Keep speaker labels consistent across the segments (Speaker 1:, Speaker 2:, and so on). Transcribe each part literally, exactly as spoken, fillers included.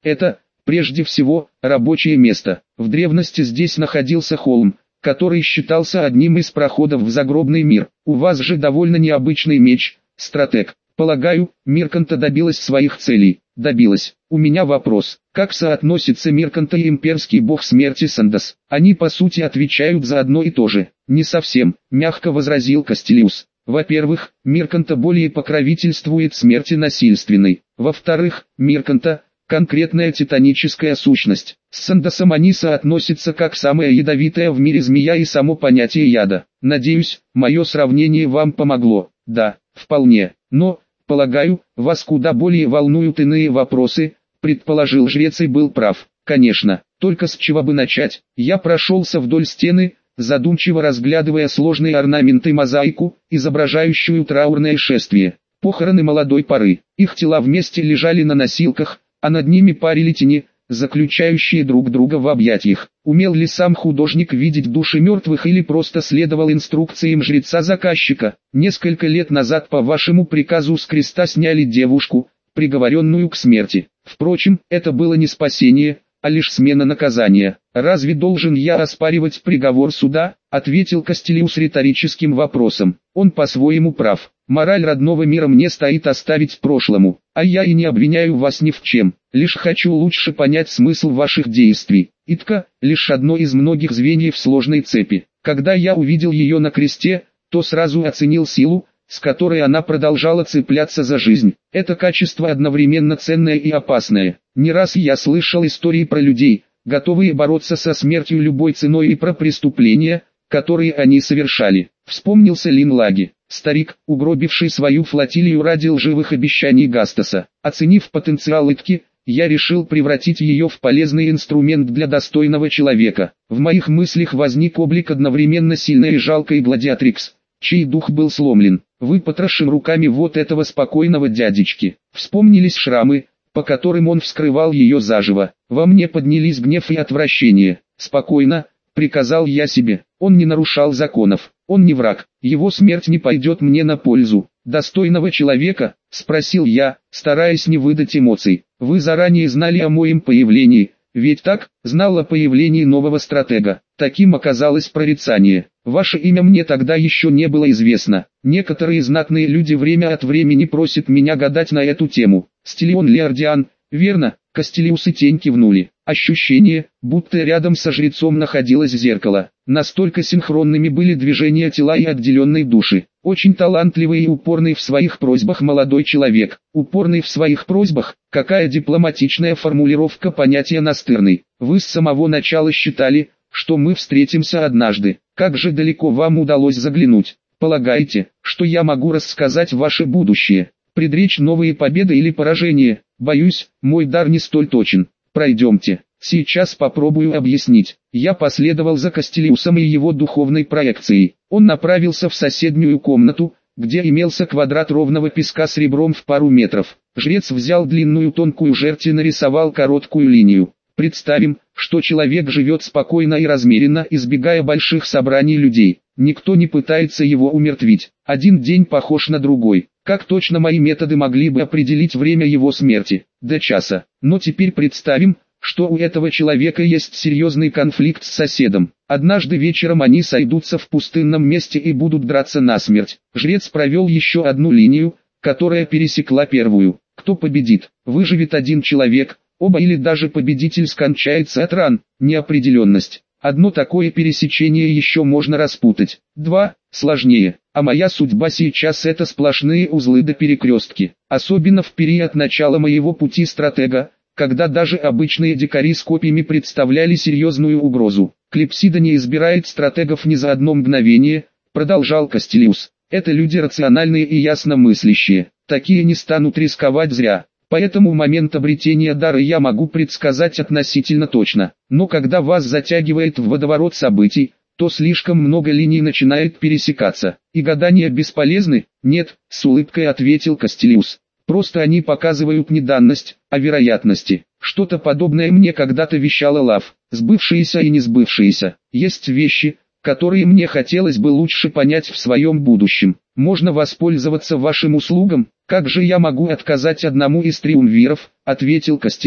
Speaker 1: Это, прежде всего, рабочее место. В древности здесь находился холм, который считался одним из проходов в загробный мир. У вас же довольно необычный меч, стратег. Полагаю, Мирканта добилась своих целей. Добилась. У меня вопрос. Как соотносится Мирканта и имперский бог смерти Сандос? Они по сути отвечают за одно и то же. Не совсем, мягко возразил Кастилиус. Во-первых, Мирканта более покровительствует смерти насильственной. Во-вторых, Мирканта – конкретная титаническая сущность. С Сандосом они соотносятся как самая ядовитая в мире змея и само понятие яда. Надеюсь, мое сравнение вам помогло. Да, вполне. Но, полагаю, вас куда более волнуют иные вопросы, предположил жрец и был прав. Конечно, только с чего бы начать? Я прошелся вдоль стены, задумчиво разглядывая сложные орнаменты и мозаику, изображающую траурное шествие. Похороны молодой поры. Их тела вместе лежали на носилках, а над ними парили тени, заключающие друг друга в объятиях. Умел ли сам художник видеть души мертвых или просто следовал инструкциям жреца-заказчика? Несколько лет назад по вашему приказу с креста сняли девушку, приговоренную к смерти. Впрочем, это было не спасение, а лишь смена наказания. «Разве должен я оспаривать приговор суда?» — ответил Кастилиус риторическим вопросом. Он по-своему прав. Мораль родного мира мне стоит оставить прошлому, а я и не обвиняю вас ни в чем, лишь хочу лучше понять смысл ваших действий. Итка — лишь одно из многих звеньев сложной цепи. Когда я увидел ее на кресте, то сразу оценил силу, с которой она продолжала цепляться за жизнь. Это качество одновременно ценное и опасное. Не раз я слышал истории про людей, готовые бороться со смертью любой ценой, и про преступления, которые они совершали. Вспомнился Лин Лаги, старик, угробивший свою флотилию ради лживых обещаний Гастаса. Оценив потенциал Итки, я решил превратить ее в полезный инструмент для достойного человека. В моих мыслях возник облик одновременно сильной и жалкой гладиатрикс, чей дух был сломлен, выпотрошен руками вот этого спокойного дядечки. Вспомнились шрамы, по которым он вскрывал ее заживо. Во мне поднялись гнев и отвращение. «Спокойно», — приказал я себе. Он не нарушал законов, он не враг, его смерть не пойдет мне на пользу. «Достойного человека?» — спросил я, стараясь не выдать эмоций. «Вы заранее знали о моем появлении, ведь так?» «Знал о появлении нового стратега. Таким оказалось прорицание. Ваше имя мне тогда еще не было известно. Некоторые знатные люди время от времени просят меня гадать на эту тему. Стиллион Леордиан, верно?» Кастилиус и тень кивнули. Ощущение, будто рядом со жрецом находилось зеркало. Настолько синхронными были движения тела и отделенной души. Очень талантливый и упорный в своих просьбах молодой человек. Упорный в своих просьбах? Какая дипломатичная формулировка понятия настырный. Вы с самого начала считали, что мы встретимся однажды. Как же далеко вам удалось заглянуть? Полагаете, что я могу рассказать ваше будущее? Предречь новые победы или поражения? Боюсь, мой дар не столь точен. Пройдемте. Сейчас попробую объяснить. Я последовал за Кастилиусом и его духовной проекцией. Он направился в соседнюю комнату, где имелся квадрат ровного песка с ребром в пару метров. Жрец взял длинную тонкую жерть и нарисовал короткую линию. Представим, что человек живет спокойно и размеренно, избегая больших собраний людей. Никто не пытается его умертвить. Один день похож на другой. Как точно мои методы могли бы определить время его смерти? До часа. Но теперь представим, что у этого человека есть серьезный конфликт с соседом. Однажды вечером они сойдутся в пустынном месте и будут драться насмерть. Жрец провел еще одну линию, которая пересекла первую. Кто победит? Выживет один человек, оба или даже победитель скончается от ран. Неопределенность. Одно такое пересечение еще можно распутать. Два – сложнее. А моя судьба сейчас – это сплошные узлы до перекрестки. Особенно в период начала моего пути стратега, когда даже обычные дикари с копьями представляли серьезную угрозу. Клипсида не избирает стратегов ни за одно мгновение, продолжал Кастилиус. Это люди рациональные и ясно мыслящие. Такие не станут рисковать зря. Поэтому момент обретения дара я могу предсказать относительно точно. Но когда вас затягивает в водоворот событий, то слишком много линий начинает пересекаться. И гадания бесполезны? Нет, с улыбкой ответил Кастилиус. Просто они показывают не данность, а вероятности. Что-то подобное мне когда-то вещала Лав. Сбывшиеся и не сбывшиеся. Есть вещи, которые мне хотелось бы лучше понять в своем будущем. Можно воспользоваться вашим услугам? Как же я могу отказать одному из триумвиров? Ответил Кастилиус.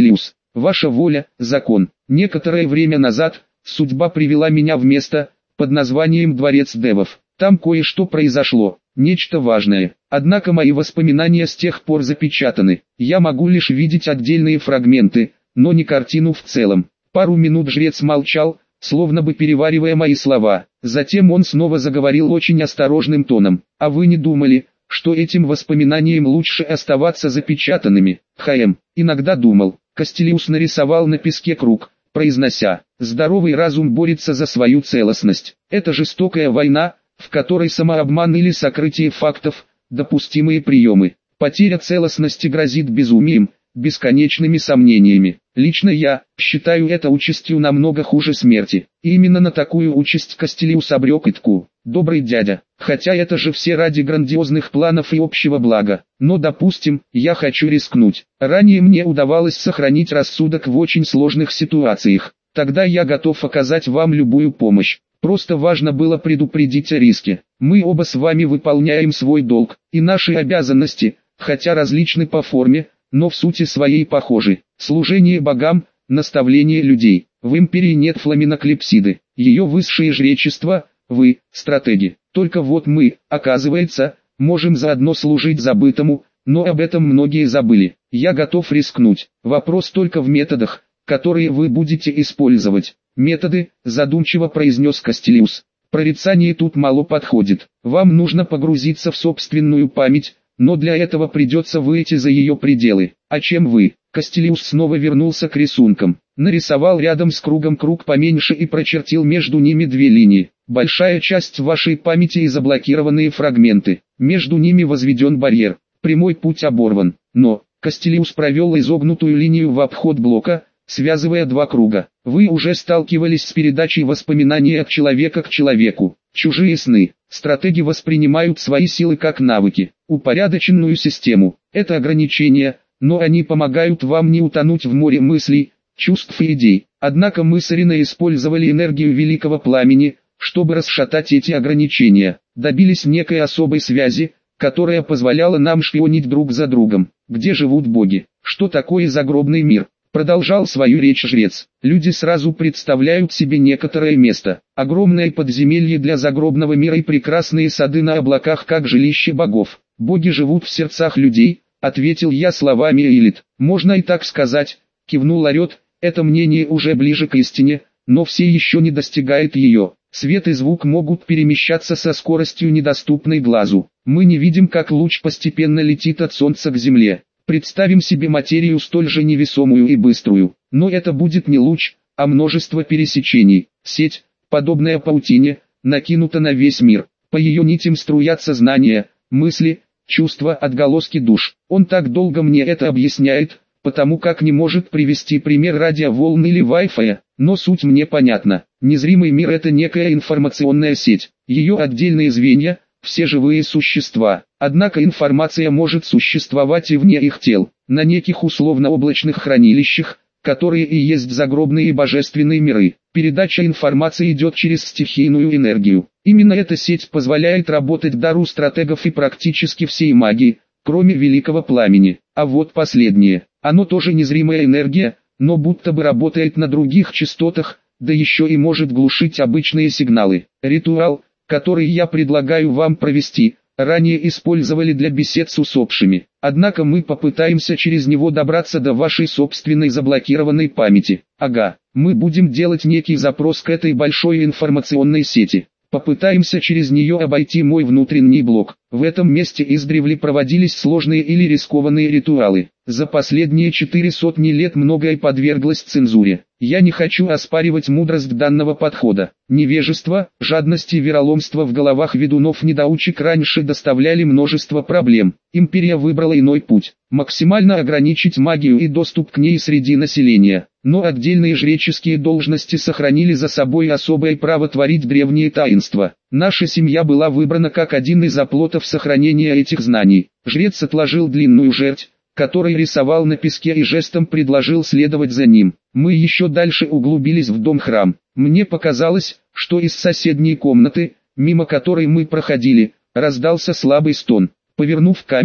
Speaker 1: Ваша воля – закон. Некоторое время назад судьба привела меня в место под названием Дворец Девов. Там кое-что произошло, нечто важное. Однако мои воспоминания с тех пор запечатаны. Я могу лишь видеть отдельные фрагменты, но не картину в целом. Пару минут жрец молчал, словно бы переваривая мои слова. Затем он снова заговорил очень осторожным тоном. «А вы не думали, что этим воспоминаниям лучше оставаться запечатанными?» «Хм, иногда думал». Кастелиус нарисовал на песке круг, произнося: «Здоровый разум борется за свою целостность. Это жестокая война, в которой самообман или сокрытие фактов – допустимые приемы. Потеря целостности грозит безумием, бесконечными сомнениями. Лично я считаю это участью намного хуже смерти. И именно на такую участь Кастелиус обрек Итку. Добрый дядя, хотя это же все ради грандиозных планов и общего блага. Но допустим, я хочу рискнуть. Ранее мне удавалось сохранить рассудок в очень сложных ситуациях. Тогда я готов оказать вам любую помощь. Просто важно было предупредить о риске. Мы оба с вами выполняем свой долг, и наши обязанности, хотя различны по форме, но в сути своей похожи. Служение богам, наставление людей. В империи нет фламиноклипсиды. Ее высшее жречество – вы, стратеги. Только вот мы, оказывается, можем заодно служить забытому, но об этом многие забыли. Я готов рискнуть. Вопрос только в методах, которые вы будете использовать. Методы, задумчиво произнес Кастелиус. Прорицание тут мало подходит. Вам нужно погрузиться в собственную память, но для этого придется выйти за ее пределы. А чем вы? Кастелиус снова вернулся к рисункам. Нарисовал рядом с кругом круг поменьше и прочертил между ними две линии. Большая часть вашей памяти и заблокированные фрагменты. Между ними возведен барьер. Прямой путь оборван. Но Кастелиус провел изогнутую линию в обход блока, связывая два круга. Вы уже сталкивались с передачей воспоминаний от человека к человеку. Чужие сны. Стратеги воспринимают свои силы как навыки, упорядоченную систему. Это ограничения, но они помогают вам не утонуть в море мыслей, чувств и идей. Однако мы с Ириной использовали энергию великого пламени, чтобы расшатать эти ограничения. Добились некой особой связи, которая позволяла нам шпионить друг за другом. Где живут боги? Что такое загробный мир? Продолжал свою речь жрец. Люди сразу представляют себе некоторое место. Огромное подземелье для загробного мира и прекрасные сады на облаках как жилище богов. Боги живут в сердцах людей, ответил я словами Элит. Можно и так сказать, кивнул Орет. Это мнение уже ближе к истине, но все еще не достигает ее. Свет и звук могут перемещаться со скоростью, недоступной глазу. Мы не видим, как луч постепенно летит от солнца к земле. Представим себе материю столь же невесомую и быструю, но это будет не луч, а множество пересечений. Сеть, подобная паутине, накинута на весь мир. По ее нитям струятся знания, мысли, чувства, отголоски душ. Он так долго мне это объясняет, потому как не может привести пример радиоволн или Wi-Fi, но суть мне понятна. Незримый мир — это некая информационная сеть, ее отдельные звенья — все живые существа. Однако информация может существовать и вне их тел, на неких условно-облачных хранилищах, которые и есть загробные и божественные миры. Передача информации идет через стихийную энергию. Именно эта сеть позволяет работать дару стратегов и практически всей магии, кроме великого пламени. А вот последнее. Оно тоже незримая энергия, но будто бы работает на других частотах, да еще и может глушить обычные сигналы. Ритуал, который я предлагаю вам провести, ранее использовали для бесед с усопшими. Однако мы попытаемся через него добраться до вашей собственной заблокированной памяти. Ага, мы будем делать некий запрос к этой большой информационной сети. Попытаемся через нее обойти мой внутренний блок. В этом месте издревле проводились сложные или рискованные ритуалы. За последние четыре сотни лет многое подверглось цензуре. Я не хочу оспаривать мудрость данного подхода. Невежество, жадность и вероломство в головах ведунов-недоучек раньше доставляли множество проблем. Империя выбрала иной путь. Максимально ограничить магию и доступ к ней среди населения. Но отдельные жреческие должности сохранили за собой особое право творить древние таинства. Наша семья была выбрана как один из оплотов сохранения этих знаний. Жрец отложил длинную жерть, который рисовал на песке, и жестом предложил следовать за ним. Мы еще дальше углубились в дом-храм. Мне показалось, что из соседней комнаты, мимо которой мы проходили, раздался слабый стон. Повернув камеру,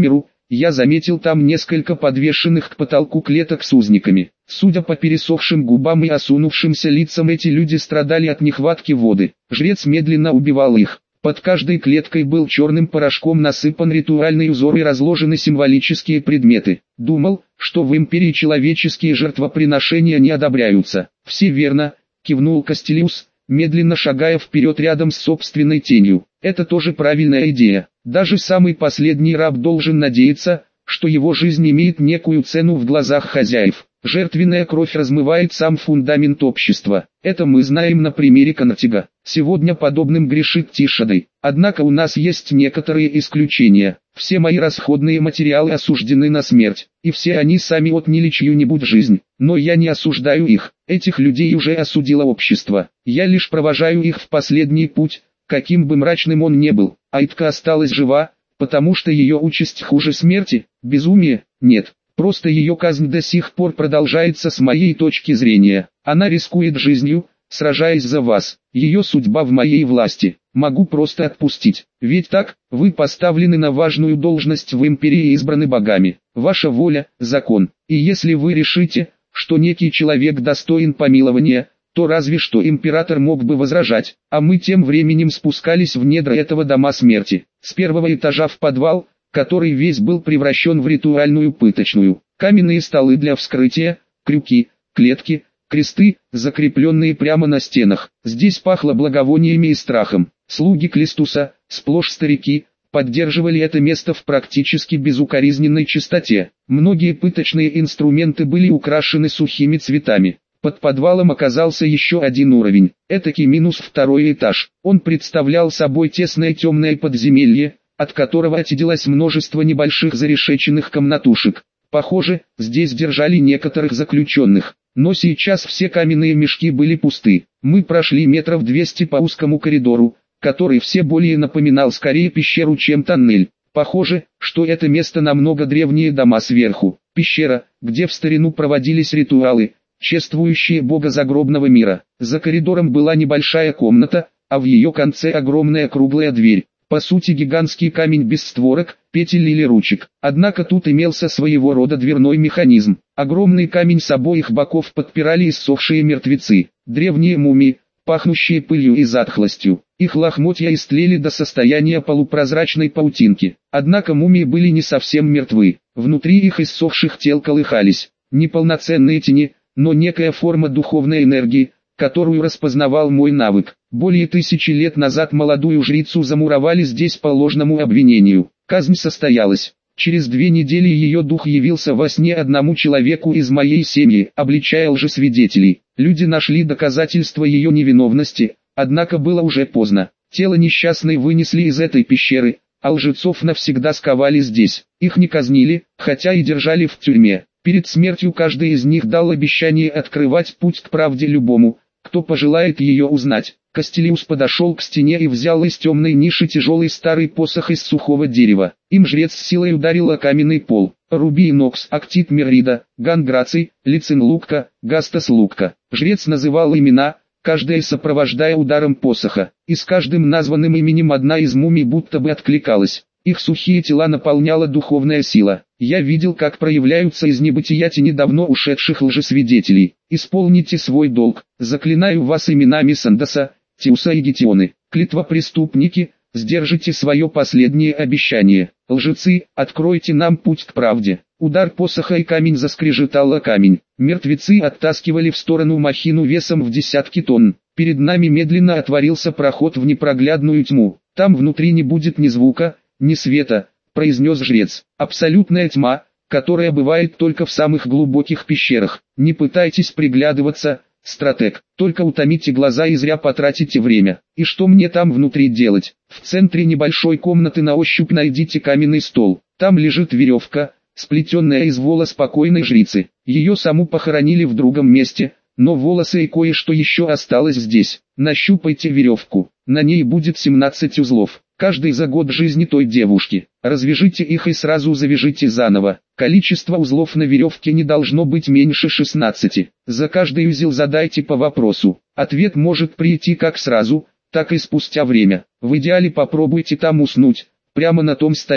Speaker 1: я заметил там несколько подвешенных к потолку клеток с узниками. Судя по пересохшим губам и осунувшимся лицам, эти люди страдали от нехватки воды. Жрец медленно убивал их. Под каждой клеткой был черным порошком насыпан ритуальный узор и разложены символические предметы. Думал, что в империи человеческие жертвоприношения не одобряются. «Все верно», — кивнул Кастелиус, медленно шагая вперед рядом с собственной тенью. «Это тоже правильная идея. Даже самый последний раб должен надеяться, что его жизнь имеет некую цену в глазах хозяев. Жертвенная кровь размывает сам фундамент общества. Это мы знаем на примере Конатига. Сегодня подобным грешит Тишадой. Однако у нас есть некоторые исключения. Все мои расходные материалы осуждены на смерть, и все они сами отняли чью-нибудь жизнь. Но я не осуждаю их. Этих людей уже осудило общество. Я лишь провожаю их в последний путь, каким бы мрачным он ни был. Айтка осталась жива, потому что ее участь хуже смерти. Безумие? Нет. Просто ее казнь до сих пор продолжается с моей точки зрения. Она рискует жизнью, сражаясь за вас. Ее судьба в моей власти. Могу просто отпустить. Ведь так, вы поставлены на важную должность в империи и избраны богами. Ваша воля – закон. И если вы решите, что некий человек достоин помилования, то разве что император мог бы возражать. А мы тем временем спускались в недра этого дома смерти. С первого этажа в подвал, который весь был превращен в ритуальную пыточную. Каменные столы для вскрытия, крюки, клетки, кресты, закрепленные прямо на стенах. Здесь пахло благовониями и страхом. Слуги Клистуса, сплошь старики, поддерживали это место в практически безукоризненной чистоте. Многие пыточные инструменты были украшены сухими цветами. Под подвалом оказался еще один уровень. Этакий минус второй этаж. Он представлял собой тесное темное подземелье, от которого отделилось множество небольших зарешеченных комнатушек. Похоже, здесь держали некоторых заключенных. Но сейчас все каменные мешки были пусты. Мы прошли метров двести по узкому коридору, который все более напоминал скорее пещеру, чем тоннель. Похоже, что это место намного древнее дома сверху. Пещера, где в старину проводились ритуалы, чествующие бога загробного мира. За коридором была небольшая комната, а в ее конце огромная круглая дверь. По сути гигантский камень без створок, петель или ручек. Однако тут имелся своего рода дверной механизм. Огромный камень с обоих боков подпирали иссохшие мертвецы. Древние мумии, пахнущие пылью и затхлостью. Их лохмотья истлели до состояния полупрозрачной паутинки. Однако мумии были не совсем мертвы. Внутри их иссохших тел колыхались неполноценные тени, но некая форма духовной энергии, которую распознавал мой навык. Более тысячи лет назад молодую жрицу замуровали здесь по ложному обвинению. Казнь состоялась. Через две недели ее дух явился во сне одному человеку из моей семьи, обличая лжесвидетелей. Люди нашли доказательства ее невиновности, однако было уже поздно. Тело несчастной вынесли из этой пещеры, а лжецов навсегда сковали здесь. Их не казнили, хотя и держали в тюрьме. Перед смертью каждый из них дал обещание открывать путь к правде любому, кто пожелает ее узнать. Кастелиус подошел к стене и взял из темной ниши тяжелый старый посох из сухого дерева. Им жрец с силой ударил о каменный пол. Руби Нокс, Актит Меррида, Ган Граций, Лицин Лукка, Гастас Лукка. Жрец называл имена, каждая сопровождая ударом посоха. И с каждым названным именем одна из мумий будто бы откликалась. Их сухие тела наполняла духовная сила. Я видел, как проявляются из небытия тени давно ушедших лжесвидетелей. Исполните свой долг. Заклинаю вас именами Сандаса, Тиуса и Гетионы. Клятва преступники, сдержите свое последнее обещание. Лжецы, откройте нам путь к правде. Удар посоха и камень заскрежетал о камень. Мертвецы оттаскивали в сторону махину весом в десятки тонн. Перед нами медленно отворился проход в непроглядную тьму. Там внутри не будет ни звука, ни света, произнес жрец. Абсолютная тьма, которая бывает только в самых глубоких пещерах. Не пытайтесь приглядываться, стратег, только утомите глаза и зря потратите время. И что мне там внутри делать? В центре небольшой комнаты на ощупь найдите каменный стол. Там лежит веревка, сплетенная из волос покойной жрицы. Ее саму похоронили в другом месте, но волосы и кое-что еще осталось здесь. Нащупайте веревку, на ней будет семнадцать узлов. Каждый за год жизни той девушки. Развяжите их и сразу завяжите заново. Количество узлов на веревке не должно быть меньше шестнадцати. За каждый узел задайте по вопросу. Ответ может прийти как сразу, так и спустя время. В идеале попробуйте там уснуть, прямо на том столе.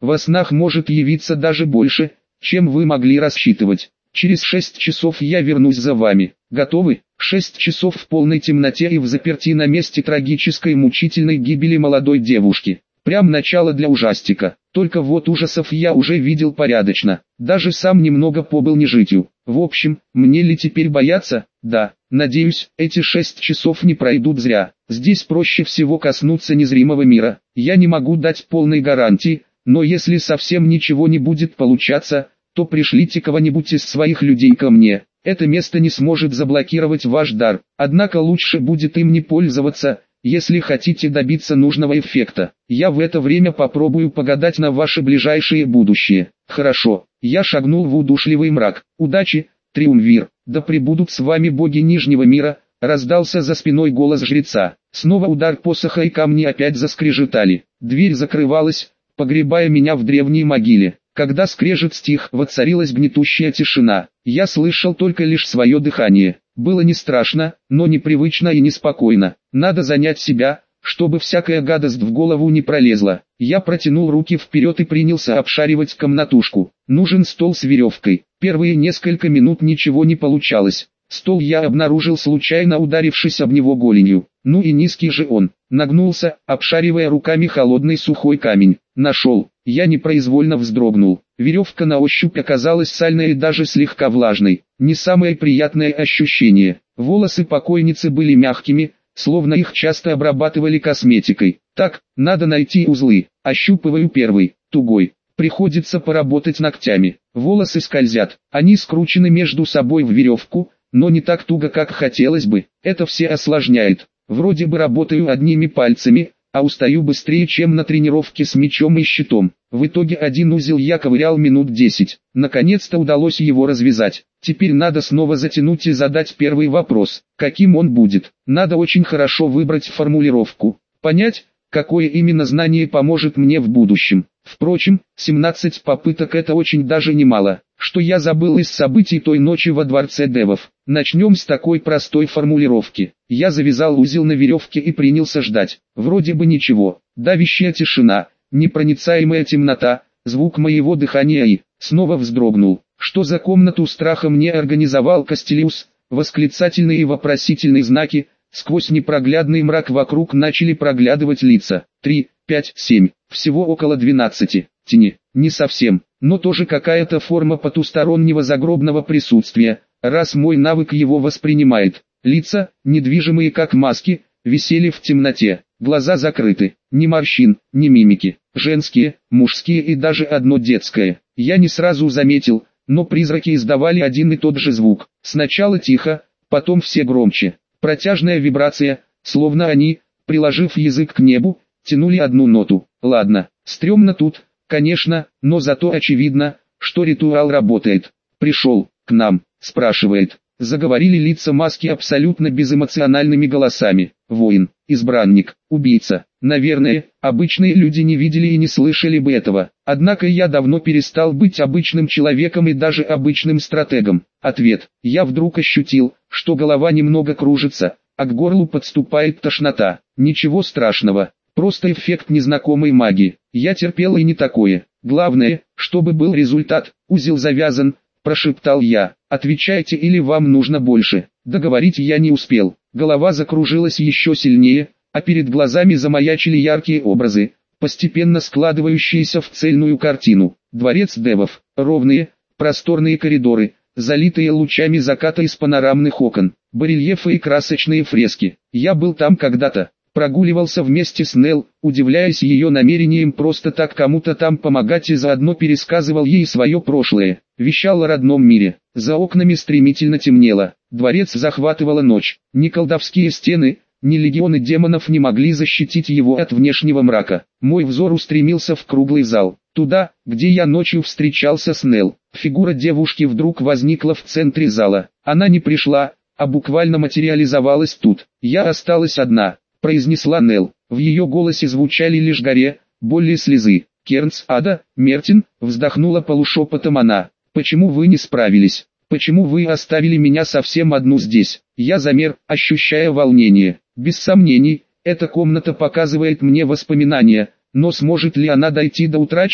Speaker 1: Во снах может явиться даже больше, чем вы могли рассчитывать. Через шесть часов я вернусь за вами. Готовы? Шесть часов в полной темноте и в заперти на месте трагической и мучительной гибели молодой девушки. Прям начало для ужастика. Только вот ужасов я уже видел порядочно. Даже сам немного побыл нежитью. В общем, мне ли теперь бояться? Да. Надеюсь, эти шесть часов не пройдут зря. Здесь проще всего коснуться незримого мира. Я не могу дать полной гарантии, но если совсем ничего не будет получаться, то пришлите кого-нибудь из своих людей ко мне. Это место не сможет заблокировать ваш дар. Однако лучше будет им не пользоваться, если хотите добиться нужного эффекта. Я в это время попробую погадать на ваше ближайшее будущее. Хорошо. Я шагнул в удушливый мрак. Удачи, Триумвир. Да пребудут с вами боги Нижнего мира. Раздался за спиной голос жреца. Снова удар посоха, и камни опять заскрежетали. Дверь закрывалась, погребая меня в древней могиле. Когда скрежет стих, воцарилась гнетущая тишина. Я слышал только лишь свое дыхание. Было не страшно, но непривычно и неспокойно. Надо занять себя, чтобы всякая гадость в голову не пролезла. Я протянул руки вперед и принялся обшаривать комнатушку. Нужен стол с веревкой. Первые несколько минут ничего не получалось. Стол я обнаружил, случайно ударившись об него голенью. Ну и низкий же он. Нагнулся, обшаривая руками холодный сухой камень. Нашел. Я непроизвольно вздрогнул. Веревка на ощупь оказалась сальной и даже слегка влажной. Не самое приятное ощущение. Волосы покойницы были мягкими, словно их часто обрабатывали косметикой. Так, надо найти узлы. Ощупываю первый, тугой. Приходится поработать ногтями. Волосы скользят. Они скручены между собой в веревку, но не так туго, как хотелось бы. Это все осложняет. Вроде бы работаю одними пальцами, а устаю быстрее, чем на тренировке с мечом и щитом. В итоге один узел я ковырял минут десять. Наконец-то удалось его развязать. Теперь надо снова затянуть и задать первый вопрос. Каким он будет? Надо очень хорошо выбрать формулировку. Понять, какое именно знание поможет мне в будущем. Впрочем, семнадцать попыток — это очень даже немало. Что я забыл из событий той ночи во дворце девов? Начнем с такой простой формулировки. Я завязал узел на веревке и принялся ждать. Вроде бы ничего. Давящая тишина, непроницаемая темнота, звук моего дыхания и... Снова вздрогнул. Что за комнату страха мне организовал Кастелиус? Восклицательные и вопросительные знаки. Сквозь непроглядный мрак вокруг начали проглядывать лица. Три, пять, семь. Всего около двенадцати. Тени. Не совсем, но тоже какая-то форма потустороннего загробного присутствия, раз мой навык его воспринимает. Лица, недвижимые как маски, висели в темноте. Глаза закрыты. Ни морщин, ни мимики. Женские, мужские и даже одно детское. Я не сразу заметил, но призраки издавали один и тот же звук. Сначала тихо, потом все громче. Протяжная вибрация, словно они, приложив язык к небу, тянули одну ноту. Ладно, стрёмно тут, конечно, но зато очевидно, что ритуал работает. Пришел, к нам, спрашивает. Заговорили лица маски абсолютно безэмоциональными голосами. Воин, избранник, убийца. Наверное, обычные люди не видели и не слышали бы этого. Однако я давно перестал быть обычным человеком и даже обычным стратегом. Ответ. Я вдруг ощутил, что голова немного кружится, а к горлу подступает тошнота. Ничего страшного. Просто эффект незнакомой магии. Я терпел и не такое. Главное, чтобы был результат. Узел завязан, прошептал я. Отвечайте, или вам нужно больше. Договорить я не успел. Голова закружилась еще сильнее, а перед глазами замаячили яркие образы, постепенно складывающиеся в цельную картину. Дворец девов, ровные, просторные коридоры, залитые лучами заката из панорамных окон, барельефы и красочные фрески. Я был там когда-то. Прогуливался вместе с Нелл, удивляясь ее намерениям просто так кому-то там помогать, и заодно пересказывал ей свое прошлое, вещал о родном мире. За окнами стремительно темнело, дворец захватывала ночь. Ни колдовские стены, ни легионы демонов не могли защитить его от внешнего мрака. Мой взор устремился в круглый зал, туда, где я ночью встречался с Нелл. Фигура девушки вдруг возникла в центре зала. Она не пришла, а буквально материализовалась тут. Я осталась одна, произнесла Нелл. В ее голосе звучали лишь горе, боль и слезы. Кернс, Ада, Мертин, вздохнула полушепотом она. Почему вы не справились? Почему вы оставили меня совсем одну здесь? Я замер, ощущая волнение. Без сомнений, эта комната показывает мне воспоминания, но сможет ли она дойти до утраченных?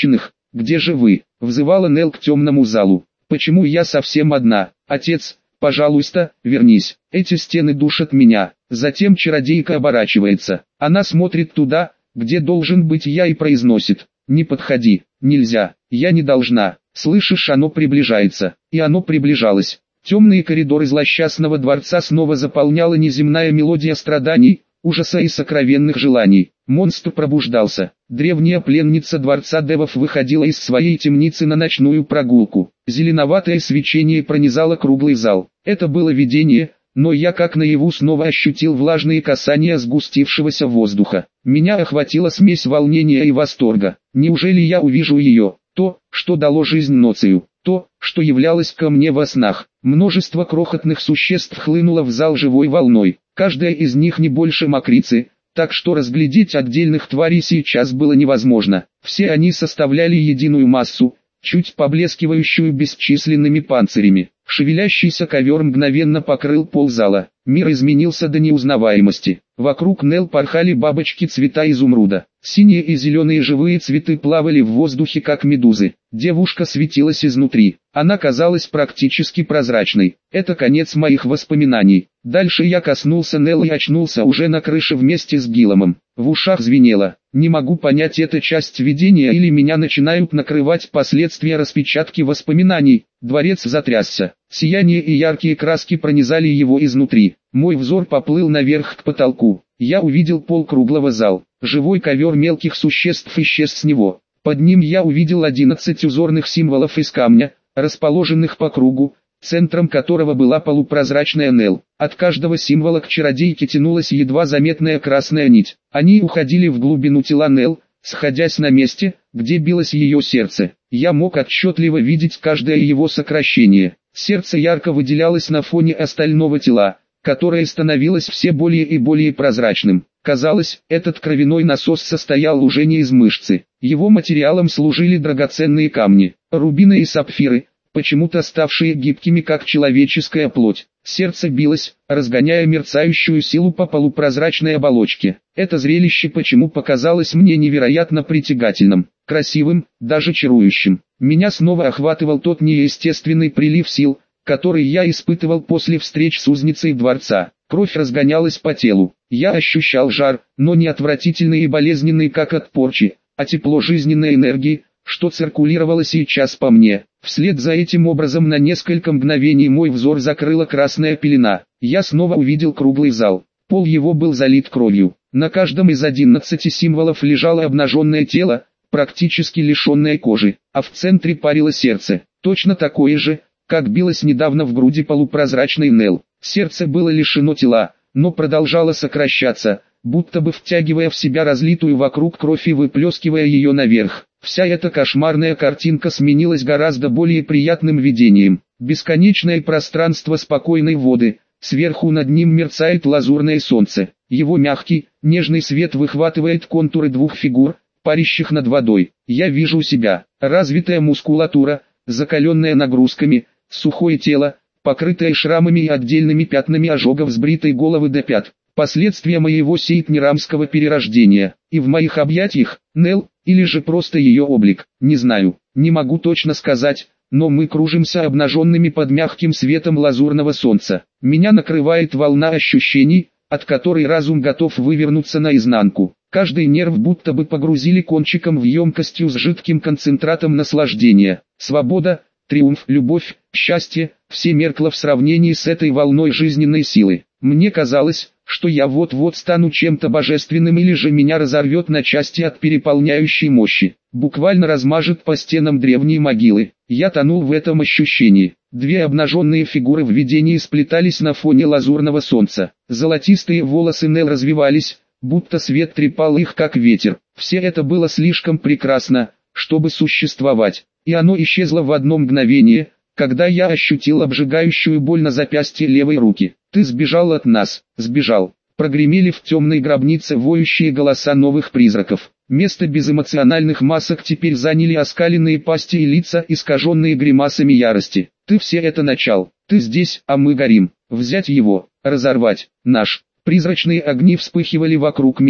Speaker 1: где же вы?» — взывала Нел к темному залу. «Почему я совсем одна? Отец, пожалуйста, вернись, эти стены душат меня». Затем чародейка оборачивается. Она смотрит туда, где должен быть я, и произносит: «Не подходи, нельзя, я не должна». Слышишь, оно приближается. И оно приближалось. Темные коридоры злосчастного дворца снова заполняла неземная мелодия страданий, ужаса и сокровенных желаний. Монстр пробуждался. Древняя пленница дворца девов выходила из своей темницы на ночную прогулку. Зеленоватое свечение пронизало круглый зал. Это было видение, но я как наяву снова ощутил влажные касания сгустившегося воздуха. Меня охватила смесь волнения и восторга. Неужели я увижу ее? То, что дало жизнь Ноцию, то, что являлось ко мне во снах. Множество крохотных существ хлынуло в зал живой волной, каждая из них не больше мокрицы, так что разглядеть отдельных тварей сейчас было невозможно. Все они составляли единую массу, чуть поблескивающую бесчисленными панцирями. Шевелящийся ковер мгновенно покрыл пол зала. Мир изменился до неузнаваемости. Вокруг Нел порхали бабочки цвета изумруда. Синие и зеленые живые цветы плавали в воздухе как медузы. Девушка светилась изнутри. Она казалась практически прозрачной. Это конец моих воспоминаний. Дальше я коснулся Нел и очнулся уже на крыше вместе с Гилломом. В ушах звенело. Не могу понять, это часть видения или меня начинают накрывать последствия распечатки воспоминаний. Дворец затрясся. Сияние и яркие краски пронизали его изнутри. Мой взор поплыл наверх к потолку. Я увидел пол круглого зала. Живой ковер мелких существ исчез с него. Под ним я увидел одиннадцать узорных символов из камня, расположенных по кругу, центром которого была полупрозрачная Нел. От каждого символа к чародейке тянулась едва заметная красная нить. Они уходили в глубину тела Нел, сходясь на месте, где билось ее сердце. Я мог отчетливо видеть каждое его сокращение. Сердце ярко выделялось на фоне остального тела, которое становилось все более и более прозрачным. Казалось, этот кровяной насос состоял уже не из мышцы. Его материалом служили драгоценные камни, рубины и сапфиры, почему-то ставшие гибкими как человеческая плоть. Сердце билось, разгоняя мерцающую силу по полупрозрачной оболочке. Это зрелище почему показалось мне невероятно притягательным, красивым, даже чарующим. Меня снова охватывал тот неестественный прилив сил, который я испытывал после встреч с узницей дворца. Кровь разгонялась по телу. Я ощущал жар, но не отвратительный и болезненный, как от порчи, а тепло жизненной энергии, что циркулировало сейчас по мне. Вслед за этим образом на несколько мгновений мой взор закрыла красная пелена. Я снова увидел круглый зал. Пол его был залит кровью. На каждом из одиннадцати символов лежало обнаженное тело, практически лишенное кожи, а в центре парило сердце, точно такое же, как билось недавно в груди полупрозрачной Нел. Сердце было лишено тела, но продолжало сокращаться, будто бы втягивая в себя разлитую вокруг кровь и выплескивая ее наверх. Вся эта кошмарная картинка сменилась гораздо более приятным видением. Бесконечное пространство спокойной воды, сверху над ним мерцает лазурное солнце. Его мягкий, нежный свет выхватывает контуры двух фигур, парящих над водой. Я вижу себя, развитая мускулатура, закаленная нагрузками, сухое тело, покрытое шрамами и отдельными пятнами ожогов с бритой головы до пят. Последствия моего сейтнирамского перерождения. И в моих объятиях, Нел, или же просто ее облик, не знаю, не могу точно сказать, но мы кружимся обнаженными под мягким светом лазурного солнца. Меня накрывает волна ощущений, от которой разум готов вывернуться наизнанку. Каждый нерв будто бы погрузили кончиком в емкостью с жидким концентратом наслаждения. Свобода, триумф, любовь, счастье, все меркло в сравнении с этой волной жизненной силы. Мне казалось, что я вот-вот стану чем-то божественным, или же меня разорвет на части от переполняющей мощи, буквально размажет по стенам древние могилы. Я тонул в этом ощущении. Две обнаженные фигуры в видении сплетались на фоне лазурного солнца. Золотистые волосы Нел развивались, будто свет трепал их как ветер. Все это было слишком прекрасно, чтобы существовать, и оно исчезло в одно мгновение, когда я ощутил обжигающую боль на запястье левой руки. «Ты сбежал от нас, сбежал!» Прогремели в темной гробнице воющие голоса новых призраков. Место безэмоциональных масок теперь заняли оскаленные пасти и лица, искаженные гримасами ярости. «Ты все это начал, ты здесь, а мы горим. Взять его, разорвать, наш». Призрачные огни вспыхивали вокруг меня.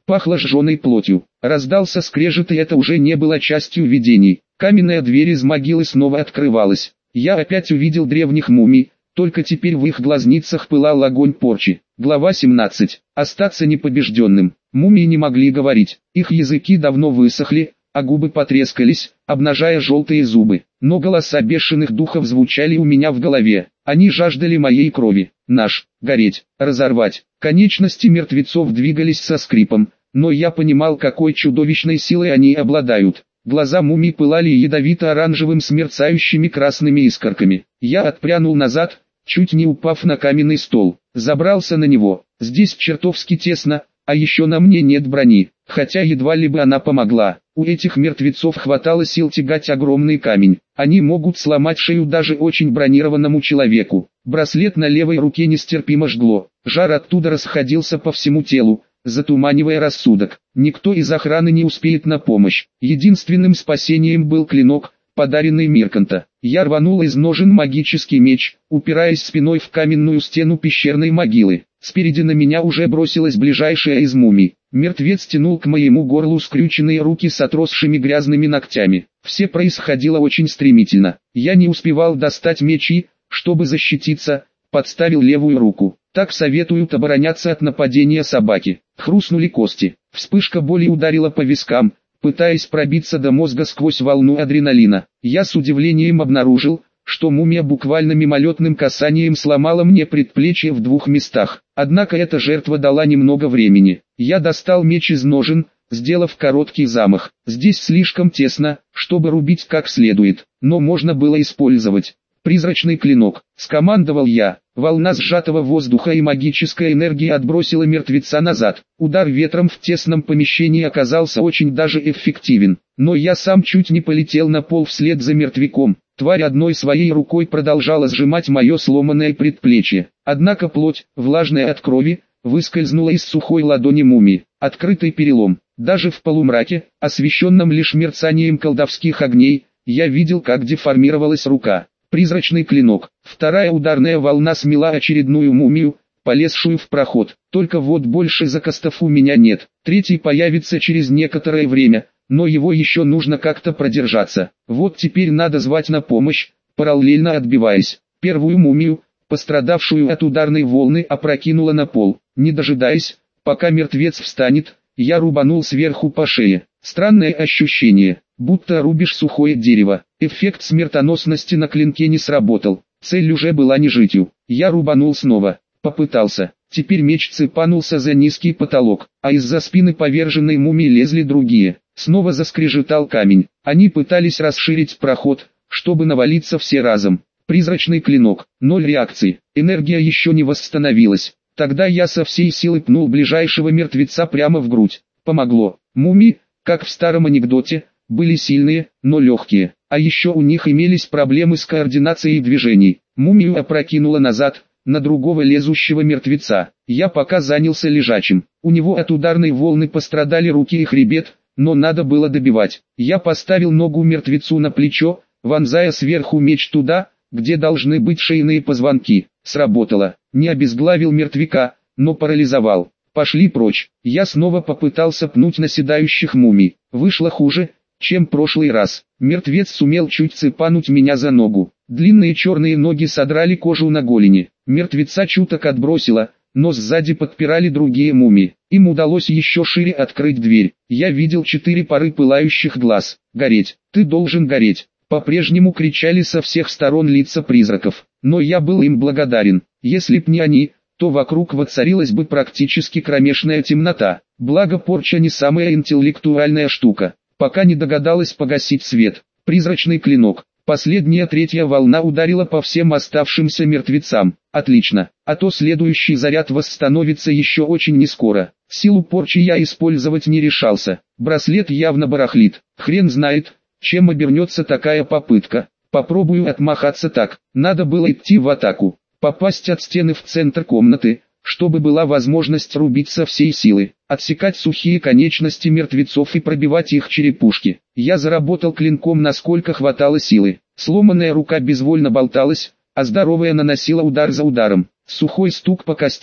Speaker 1: Пахло сжженной плотью. Раздался скрежет, и это уже не было частью видений. Каменная дверь из могилы снова открывалась. Я опять увидел древних мумий, только теперь в их глазницах пылал огонь порчи. Глава семнадцать. Остаться непобежденным. Мумии не могли говорить, их языки давно высохли, а губы потрескались, обнажая желтые зубы. Но голоса бешеных духов звучали у меня в голове. Они жаждали моей крови. Наш, гореть, разорвать. Конечности мертвецов двигались со скрипом, но я понимал, какой чудовищной силой они обладают. Глаза мумий пылали ядовито-оранжевым с мерцающими красными искорками. Я отпрянул назад, чуть не упав на каменный стол. Забрался на него. Здесь чертовски тесно, а еще на мне нет брони, хотя едва ли бы она помогла. У этих мертвецов хватало сил тягать огромный камень. Они могут сломать шею даже очень бронированному человеку. Браслет на левой руке нестерпимо жгло. Жар оттуда расходился по всему телу, затуманивая рассудок. Никто из охраны не успеет на помощь. Единственным спасением был клинок, подаренный Мирканта. Я рванул из ножен магический меч, упираясь спиной в каменную стену пещерной могилы. Спереди на меня уже бросилась ближайшая из мумий. Мертвец тянул к моему горлу скрюченные руки с отросшими грязными ногтями. Все происходило очень стремительно. Я не успевал достать меч и, чтобы защититься, подставил левую руку. Так советуют обороняться от нападения собаки. Хрустнули кости. Вспышка боли ударила по вискам, пытаясь пробиться до мозга сквозь волну адреналина. Я с удивлением обнаружил, что мумия буквально мимолетным касанием сломала мне предплечье в двух местах. Однако эта жертва дала немного времени. Я достал меч из ножен, сделав короткий замах. Здесь слишком тесно, чтобы рубить как следует, но можно было использовать призрачный клинок. Скомандовал я. Волна сжатого воздуха и магическая энергия отбросила мертвеца назад. Удар ветром в тесном помещении оказался очень даже эффективен. Но я сам чуть не полетел на пол вслед за мертвяком. Тварь одной своей рукой продолжала сжимать мое сломанное предплечье. Однако плоть, влажная от крови, выскользнула из сухой ладони мумии. Открытый перелом. Даже в полумраке, освещенном лишь мерцанием колдовских огней, я видел, как деформировалась рука. Призрачный клинок. Вторая ударная волна смела очередную мумию, полезшую в проход. Только вот больше закостов у меня нет. Третий появится через некоторое время, но его еще нужно как-то продержаться. Вот теперь надо звать на помощь, параллельно отбиваясь. Первую мумию, пострадавшую от ударной волны, опрокинула на пол. Не дожидаясь, пока мертвец встанет, я рубанул сверху по шее. Странное ощущение, будто рубишь сухое дерево. Эффект смертоносности на клинке не сработал. Цель уже была не житью. Я рубанул снова. Попытался. Теперь меч цепанулся за низкий потолок, а из-за спины поверженной мумии лезли другие. Снова заскрежетал камень. Они пытались расширить проход, чтобы навалиться все разом. Призрачный клинок. Ноль реакции. Энергия еще не восстановилась. Тогда я со всей силы пнул ближайшего мертвеца прямо в грудь. Помогло. Мумии, как в старом анекдоте, были сильные, но легкие. А еще у них имелись проблемы с координацией движений. Мумию опрокинуло назад, на другого лезущего мертвеца. Я пока занялся лежачим. У него от ударной волны пострадали руки и хребет, но надо было добивать. Я поставил ногу мертвецу на плечо, вонзая сверху меч туда, где должны быть шейные позвонки. Сработало. Не обезглавил мертвяка, но парализовал. Пошли прочь. Я снова попытался пнуть наседающих мумий. Вышло хуже, чем прошлый раз. Мертвец сумел чуть цепануть меня за ногу. Длинные черные ноги содрали кожу на голени. Мертвеца чуток отбросило, но сзади подпирали другие мумии. Им удалось еще шире открыть дверь. Я видел четыре пары пылающих глаз. «Гореть! Ты должен гореть!» По-прежнему кричали со всех сторон лица призраков. Но я был им благодарен. Если б не они, то вокруг воцарилась бы практически кромешная темнота. Благо порча не самая интеллектуальная штука. Пока не догадалась погасить свет. Призрачный клинок. Последняя третья волна ударила по всем оставшимся мертвецам. Отлично, а то следующий заряд восстановится еще очень нескоро. Силу порчи я использовать не решался. Браслет явно барахлит. Хрен знает, чем обернется такая попытка. Попробую отмахаться так. Надо было идти в атаку. Попасть от стены в центр комнаты, чтобы была возможность рубить со всей силы, отсекать сухие конечности мертвецов и пробивать их черепушки. Я заработал клинком насколько хватало силы. Сломанная рука безвольно болталась, а здоровая наносила удар за ударом. Сухой стук по костям,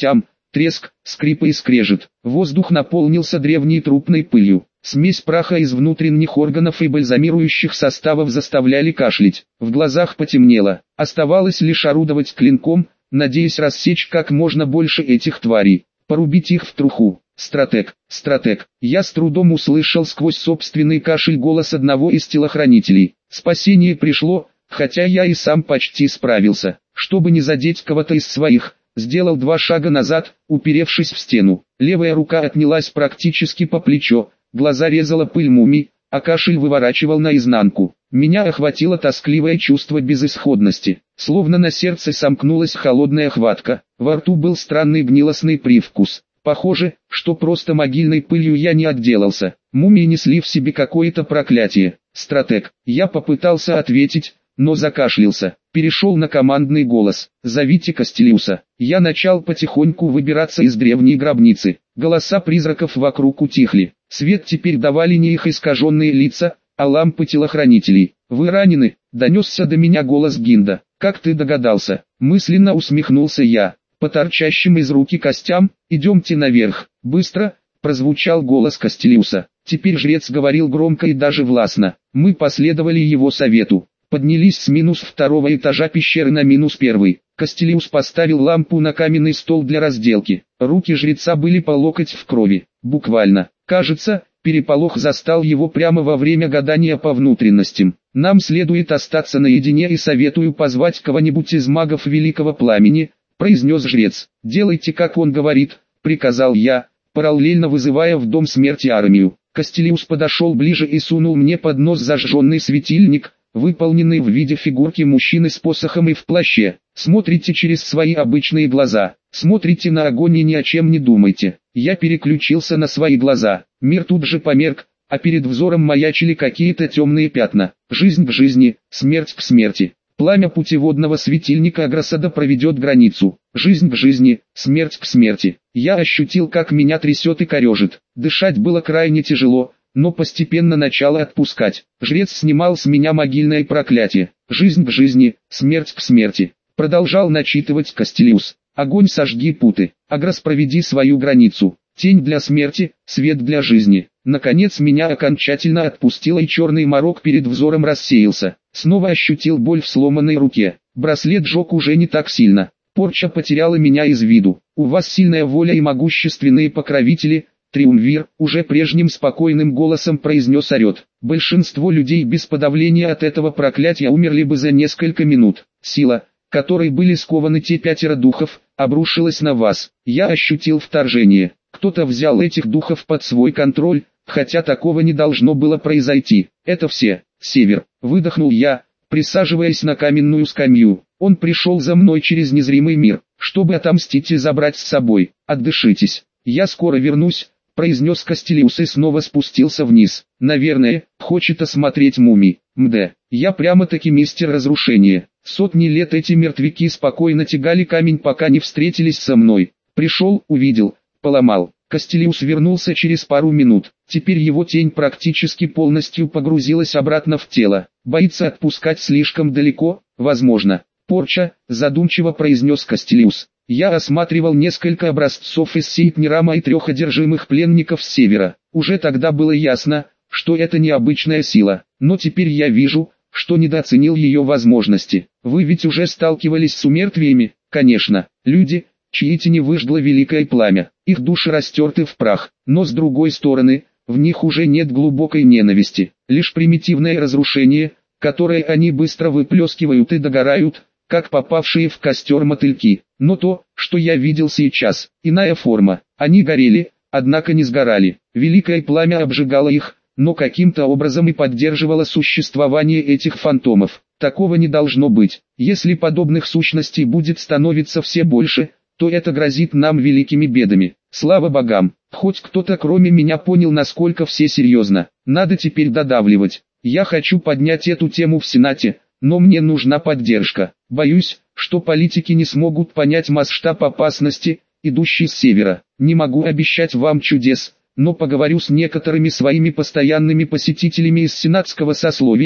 Speaker 1: треск, скрип и скрежет. Воздух наполнился древней трупной пылью. Смесь праха из внутренних органов и бальзамирующих составов заставляли кашлять. В глазах потемнело. Оставалось лишь орудовать клинком, надеясь рассечь как можно больше этих тварей. Порубить их в труху. «Стратег, стратег!» Я с трудом услышал сквозь собственный кашель голос одного из телохранителей. Спасение пришло, хотя я и сам почти справился. Чтобы не задеть кого-то из своих, сделал два шага назад, уперевшись в стену. Левая рука отнялась практически по плечо, глаза резала пыль мумий, а кашель выворачивал наизнанку. Меня охватило тоскливое чувство безысходности, словно на сердце сомкнулась холодная хватка. Во рту был странный гнилостный привкус. Похоже, что просто могильной пылью я не отделался. Мумии несли в себе какое-то проклятие. «Стратег!» Я попытался ответить, но закашлялся. Перешел на командный голос. «Зовите Кастелиуса». Я начал потихоньку выбираться из древней гробницы. Голоса призраков вокруг утихли. Свет теперь давали не их искаженные лица, а лампы телохранителей. «Вы ранены?» — донесся до меня голос Гинда. «Как ты догадался?» — мысленно усмехнулся я. «По торчащим из руки костям, идемте наверх, быстро!» — прозвучал голос Кастелиуса. Теперь жрец говорил громко и даже властно. Мы последовали его совету. Поднялись с минус второго этажа пещеры на минус первый. Кастелиус поставил лампу на каменный стол для разделки. Руки жреца были по локоть в крови. Буквально. Кажется, переполох застал его прямо во время гадания по внутренностям. «Нам следует остаться наедине и советую позвать кого-нибудь из магов Великого Пламени», — произнес жрец. «Делайте, как он говорит», — приказал я, параллельно вызывая в дом смерти армию. Кастелиус подошел ближе и сунул мне под нос зажженный светильник, выполненный в виде фигурки мужчины с посохом и в плаще. «Смотрите через свои обычные глаза, смотрите на огонь и ни о чем не думайте». Я переключился на свои глаза, мир тут же померк, а перед взором маячили какие-то темные пятна. Жизнь к жизни, смерть к смерти. Пламя путеводного светильника Агросада проведет границу. Жизнь к жизни, смерть к смерти. Я ощутил, как меня трясет и корежит. Дышать было крайне тяжело, но постепенно начало отпускать. Жрец снимал с меня могильное проклятие. Жизнь к жизни, смерть к смерти. Продолжал начитывать Кастелиус. Огонь сожги путы, Агрос проведи свою границу. Тень для смерти, свет для жизни. Наконец меня окончательно отпустило и черный морок перед взором рассеялся. Снова ощутил боль в сломанной руке. Браслет жег уже не так сильно. Порча потеряла меня из виду. У вас сильная воля и могущественные покровители, Триумвир, уже прежним спокойным голосом произнес орет. Большинство людей без подавления от этого проклятия умерли бы за несколько минут. Сила, которой были скованы те пятеро духов, обрушилась на вас. Я ощутил вторжение. Кто-то взял этих духов под свой контроль, хотя такого не должно было произойти. Это все. Север. Выдохнул я, присаживаясь на каменную скамью. Он пришел за мной через незримый мир, чтобы отомстить и забрать с собой. Отдышитесь. Я скоро вернусь, произнес Кастелиус и снова спустился вниз. Наверное, хочет осмотреть мумий. Мд. Я прямо-таки мистер разрушения. Сотни лет эти мертвяки спокойно тягали камень, пока не встретились со мной. Пришел, увидел, поломал. Кастелиус вернулся через пару минут. Теперь его тень практически полностью погрузилась обратно в тело. Боится отпускать слишком далеко, возможно. Порча, задумчиво произнес Кастелиус. Я осматривал несколько образцов из Сейтнирама и трех одержимых пленников с севера. Уже тогда было ясно, что это необычная сила. Но теперь я вижу, что недооценил ее возможности. Вы ведь уже сталкивались с умертвиями? Конечно. Люди, чьи тени выжгло великое пламя. Их души растерты в прах. Но с другой стороны, в них уже нет глубокой ненависти. Лишь примитивное разрушение, которое они быстро выплескивают и догорают, как попавшие в костер мотыльки. Но то, что я видел сейчас, иная форма. Они горели, однако не сгорали. Великое пламя обжигало их, но каким-то образом и поддерживало существование этих фантомов. Такого не должно быть. Если подобных сущностей будет становиться все больше, то это грозит нам великими бедами. Слава богам, хоть кто-то кроме меня понял, насколько все серьезно. Надо теперь додавливать. Я хочу поднять эту тему в Сенате, но мне нужна поддержка. Боюсь, что политики не смогут понять масштаб опасности, идущей с севера. Не могу обещать вам чудес, но поговорю с некоторыми своими постоянными посетителями из сенатского сословия,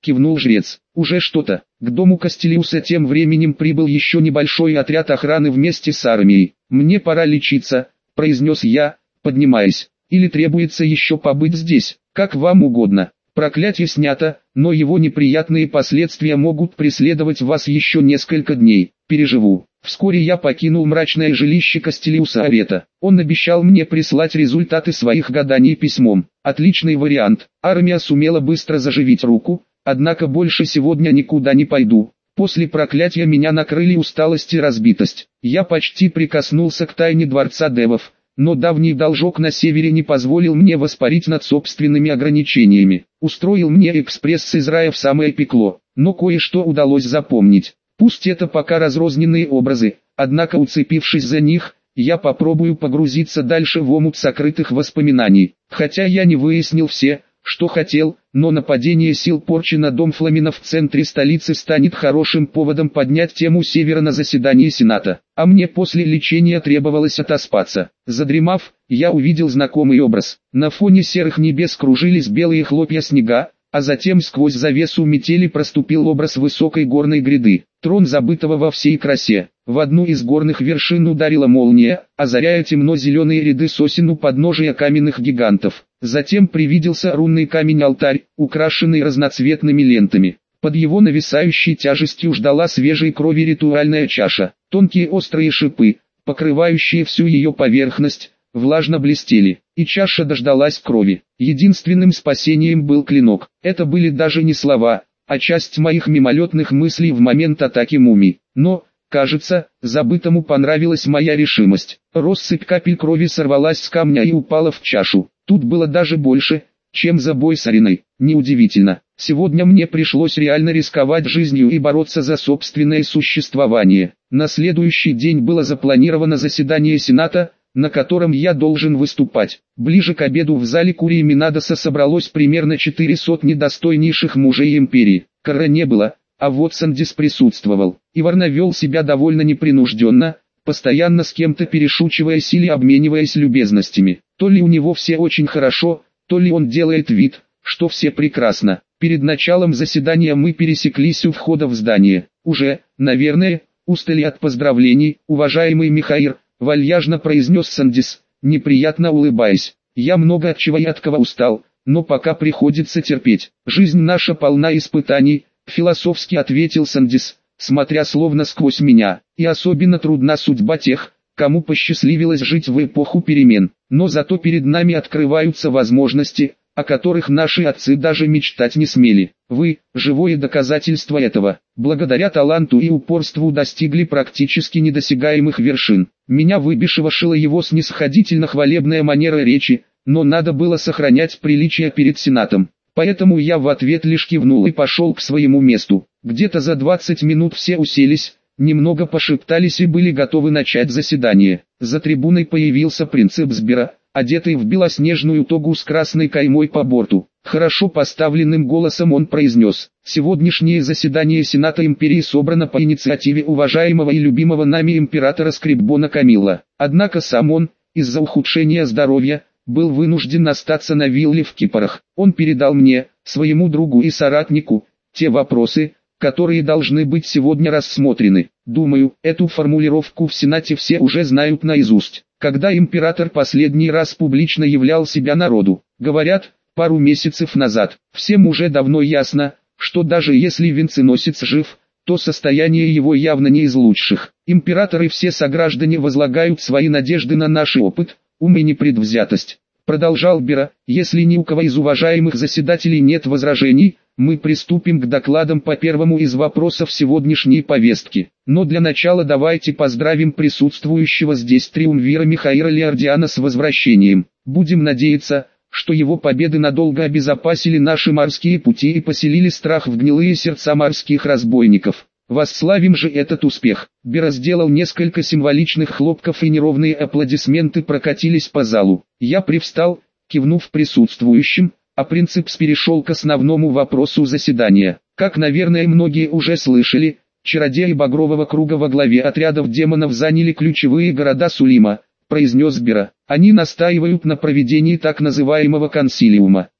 Speaker 1: кивнул жрец. Уже что-то. К дому Кастелиуса тем временем прибыл еще небольшой отряд охраны вместе с армией. Мне пора лечиться, произнес я, поднимаясь. Или требуется еще побыть здесь, как вам угодно. Проклятие снято, но его неприятные последствия могут преследовать вас еще несколько дней. Переживу. Вскоре я покинул мрачное жилище Кастелиуса Арета. Он обещал мне прислать результаты своих гаданий письмом. Отличный вариант. Армия сумела быстро заживить руку, однако больше сегодня никуда не пойду. После проклятия меня накрыли усталость и разбитость. Я почти прикоснулся к тайне дворца девов, но давний должок на севере не позволил мне воспарить над собственными ограничениями. Устроил мне экспресс из рая в самое пекло, но кое-что удалось запомнить. Пусть это пока разрозненные образы, однако уцепившись за них, я попробую погрузиться дальше в омут сокрытых воспоминаний. Хотя я не выяснил все, что хотел, но нападение сил порчи на дом Фламина в центре столицы станет хорошим поводом поднять тему севера на заседании Сената. А мне после лечения требовалось отоспаться. Задремав, я увидел знакомый образ. На фоне серых небес кружились белые хлопья снега, а затем сквозь завесу метели проступил образ высокой горной гряды. Трон забытого во всей красе. В одну из горных вершин ударила молния, озаряя темно-зеленые ряды сосен у подножия каменных гигантов. Затем привиделся рунный камень-алтарь, украшенный разноцветными лентами. Под его нависающей тяжестью ждала свежей крови ритуальная чаша. Тонкие острые шипы, покрывающие всю ее поверхность, влажно блестели, и чаша дождалась крови. Единственным спасением был клинок. Это были даже не слова, а часть моих мимолетных мыслей в момент атаки мумий. Но, кажется, забытому понравилась моя решимость. Россыпь капель крови сорвалась с камня и упала в чашу. Тут было даже больше, чем за бой с ареной. Неудивительно. Сегодня мне пришлось реально рисковать жизнью и бороться за собственное существование. На следующий день было запланировано заседание Сената, на котором я должен выступать. Ближе к обеду в зале Курии Минадоса собралось примерно четыре сотни достойнейших мужей империи. Карра не было, а вот Сандис присутствовал. Иварна вел себя довольно непринужденно, постоянно с кем-то перешучиваясь или обмениваясь любезностями. То ли у него все очень хорошо, то ли он делает вид, что все прекрасно. Перед началом заседания мы пересеклись у входа в здание. Уже, наверное, устали от поздравлений, уважаемый Михаил, вальяжно произнес Сандис, неприятно улыбаясь. Я много от чего и от кого устал, но пока приходится терпеть. Жизнь наша полна испытаний, философски ответил Сандис, смотря словно сквозь меня. И особенно трудна судьба тех, кому посчастливилось жить в эпоху перемен. Но зато перед нами открываются возможности, о которых наши отцы даже мечтать не смели. Вы – живое доказательство этого. Благодаря таланту и упорству достигли практически недосягаемых вершин. Меня выбешивала его снисходительно хвалебная манера речи, но надо было сохранять приличие перед Сенатом. Поэтому я в ответ лишь кивнул и пошел к своему месту. Где-то за двадцать минут все уселись, немного пошептались и были готовы начать заседание. За трибуной появился принцип Сбера, одетый в белоснежную тогу с красной каймой по борту. Хорошо поставленным голосом он произнес: «Сегодняшнее заседание Сената Империи собрано по инициативе уважаемого и любимого нами императора Скриббона Камилла. Однако сам он, из-за ухудшения здоровья, был вынужден остаться на вилле в Кипарах. Он передал мне, своему другу и соратнику, те вопросы, которые должны быть сегодня рассмотрены. Думаю, эту формулировку в Сенате все уже знают наизусть. Когда император последний раз публично являл себя народу, говорят, пару месяцев назад, всем уже давно ясно, что даже если венценосец жив, то состояние его явно не из лучших. Императоры и все сограждане возлагают свои надежды на наш опыт, ум и непредвзятость. Продолжал Бера, если ни у кого из уважаемых заседателей нет возражений, мы приступим к докладам по первому из вопросов сегодняшней повестки. Но для начала давайте поздравим присутствующего здесь триумвира Михаила Леордиана с возвращением. Будем надеяться, что его победы надолго обезопасили наши морские пути и поселили страх в гнилые сердца морских разбойников. Восславим же этот успех. Бера сделал несколько символичных хлопков и неровные аплодисменты прокатились по залу. Я привстал, кивнув присутствующим, а принципс перешел к основному вопросу заседания. Как, наверное, многие уже слышали, чародеи Багрового круга во главе отрядов демонов заняли ключевые города Сулима, произнес Бера. Они настаивают на проведении так называемого консилиума.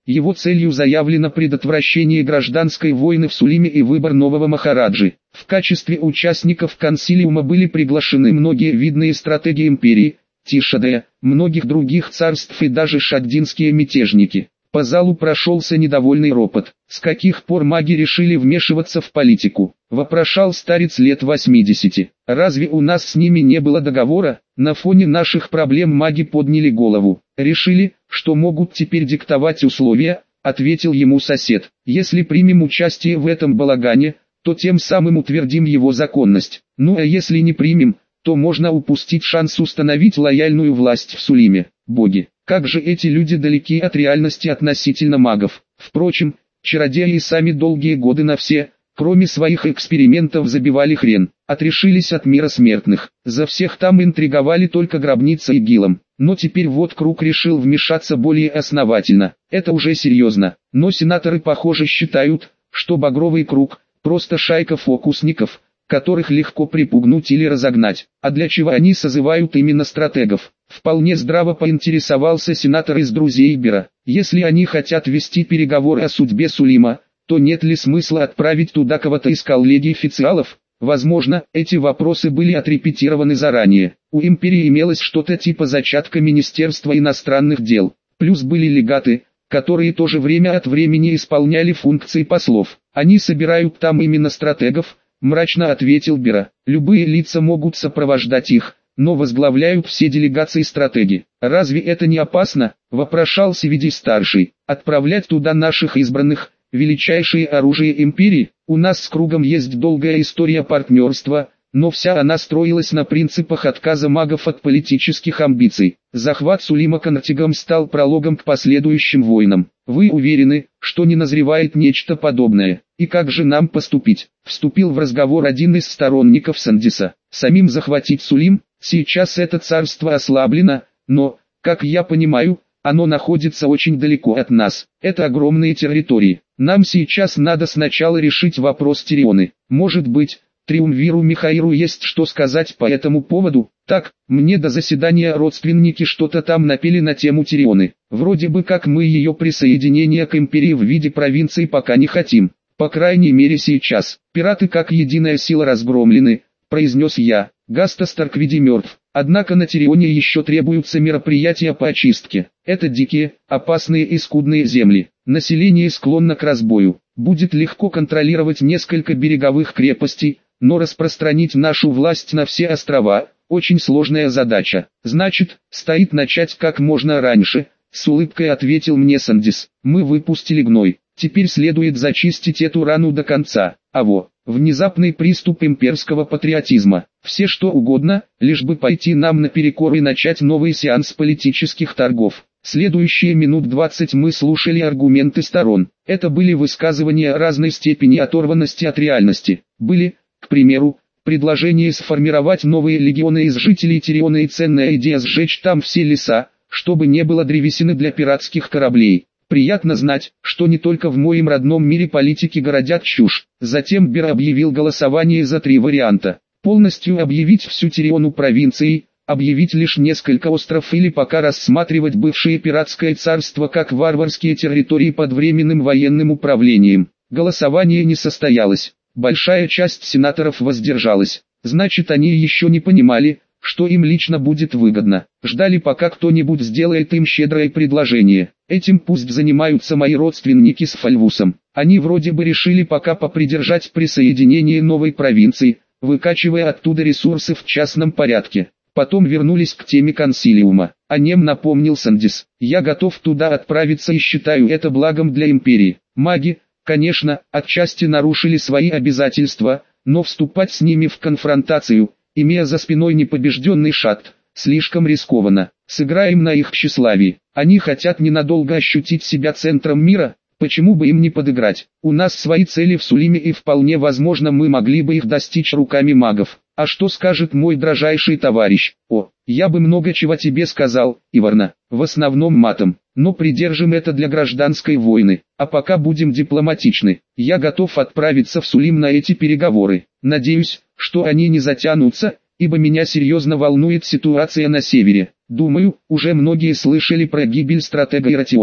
Speaker 1: Его целью заявлено предотвращение гражданской войны в Сулиме и выбор нового махараджи. В качестве участников консилиума были приглашены многие видные стратеги империи, Тишадея, многих других царств и даже шаддинские мятежники. По залу прошелся недовольный ропот. С каких пор маги решили вмешиваться в политику? Вопрошал старец лет восьмидесяти. Разве у нас с ними не было договора? На фоне наших проблем маги подняли голову. Решили, что могут теперь диктовать условия, ответил ему сосед. Если примем участие в этом балагане, то тем самым утвердим его законность. Ну а если не примем, то можно упустить шанс установить лояльную власть в Сулиме. Боги, как же эти люди далеки от реальности относительно магов. Впрочем, чародеи сами долгие годы на все, кроме своих экспериментов, забивали хрен. Отрешились от мира смертных. За всех там интриговали только Гробница и Гилом. Но теперь вот Круг решил вмешаться более основательно. Это уже серьезно. Но сенаторы, похоже, считают, что Багровый Круг – просто шайка фокусников, которых легко припугнуть или разогнать. А для чего они созывают именно стратегов? Вполне здраво поинтересовался сенатор из друзей Бера. Если они хотят вести переговоры о судьбе Сулима, то нет ли смысла отправить туда кого-то из коллегий официалов? Возможно, эти вопросы были отрепетированы заранее. У империи имелось что-то типа зачатка Министерства иностранных дел. Плюс были легаты, которые тоже время от времени исполняли функции послов. Они собирают там именно стратегов, мрачно ответил Бера. Любые лица могут сопровождать их, но возглавляют все делегации стратеги. Разве это не опасно? Вопрошал Севидий-старший. Отправлять туда наших избранных, величайшее оружие империи? У нас с Кругом есть долгая история партнерства, но вся она строилась на принципах отказа магов от политических амбиций. Захват Сулима Контигом стал прологом к последующим войнам. Вы уверены, что не назревает нечто подобное? И как же нам поступить? Вступил в разговор один из сторонников Сандиса. Самим захватить Сулим? Сейчас это царство ослаблено, но, как я понимаю, оно находится очень далеко от нас. Это огромные территории. Нам сейчас надо сначала решить вопрос Тирионы. Может быть, Триумвиру Михаиру есть что сказать по этому поводу? Так, мне до заседания родственники что-то там напели на тему Тирионы. Вроде бы как мы ее присоединение к империи в виде провинции пока не хотим. По крайней мере сейчас. Пираты как единая сила разгромлены, произнес я. Гастас Тарквиди мертв. Однако на Тирионе еще требуются мероприятия по очистке. Это дикие, опасные и скудные земли. Население склонно к разбою. Будет легко контролировать несколько береговых крепостей, но распространить нашу власть на все острова – очень сложная задача. Значит, стоит начать как можно раньше, с улыбкой ответил мне Сандис. Мы выпустили гной. Теперь следует зачистить эту рану до конца. А во, внезапный приступ имперского патриотизма. Все что угодно, лишь бы пойти нам наперекор и начать новый сеанс политических торгов. Следующие минут двадцать мы слушали аргументы сторон. Это были высказывания разной степени оторванности от реальности. Были, к примеру, предложение сформировать новые легионы из жителей Тириона и ценная идея сжечь там все леса, чтобы не было древесины для пиратских кораблей. Приятно знать, что не только в моем родном мире политики городят чушь. Затем Бер объявил голосование за три варианта. Полностью объявить всю Тириону провинцией, объявить лишь несколько островов или пока рассматривать бывшее пиратское царство как варварские территории под временным военным управлением. Голосование не состоялось. Большая часть сенаторов воздержалась. Значит, они еще не понимали, что им лично будет выгодно. Ждали, пока кто-нибудь сделает им щедрое предложение. Этим пусть занимаются мои родственники с Фальвусом. Они вроде бы решили пока попридержать присоединение новой провинции, выкачивая оттуда ресурсы в частном порядке. Потом вернулись к теме консилиума. О нем напомнил Сандис. Я готов туда отправиться и считаю это благом для империи. Маги, конечно, отчасти нарушили свои обязательства, но вступать с ними в конфронтацию, имея за спиной непобежденный шат, слишком рискованно. Сыграем на их тщеславии. Они хотят ненадолго ощутить себя центром мира, почему бы им не подыграть? У нас свои цели в Сулиме и вполне возможно мы могли бы их достичь руками магов. А что скажет мой дрожайший товарищ? О, я бы много чего тебе сказал, Иварна, в основном матом, но придержим это для гражданской войны, а пока будем дипломатичны. Я готов отправиться в Сулим на эти переговоры. Надеюсь, что они не затянутся, ибо меня серьезно волнует ситуация на севере. Думаю, уже многие слышали про гибель стратега Иратиона.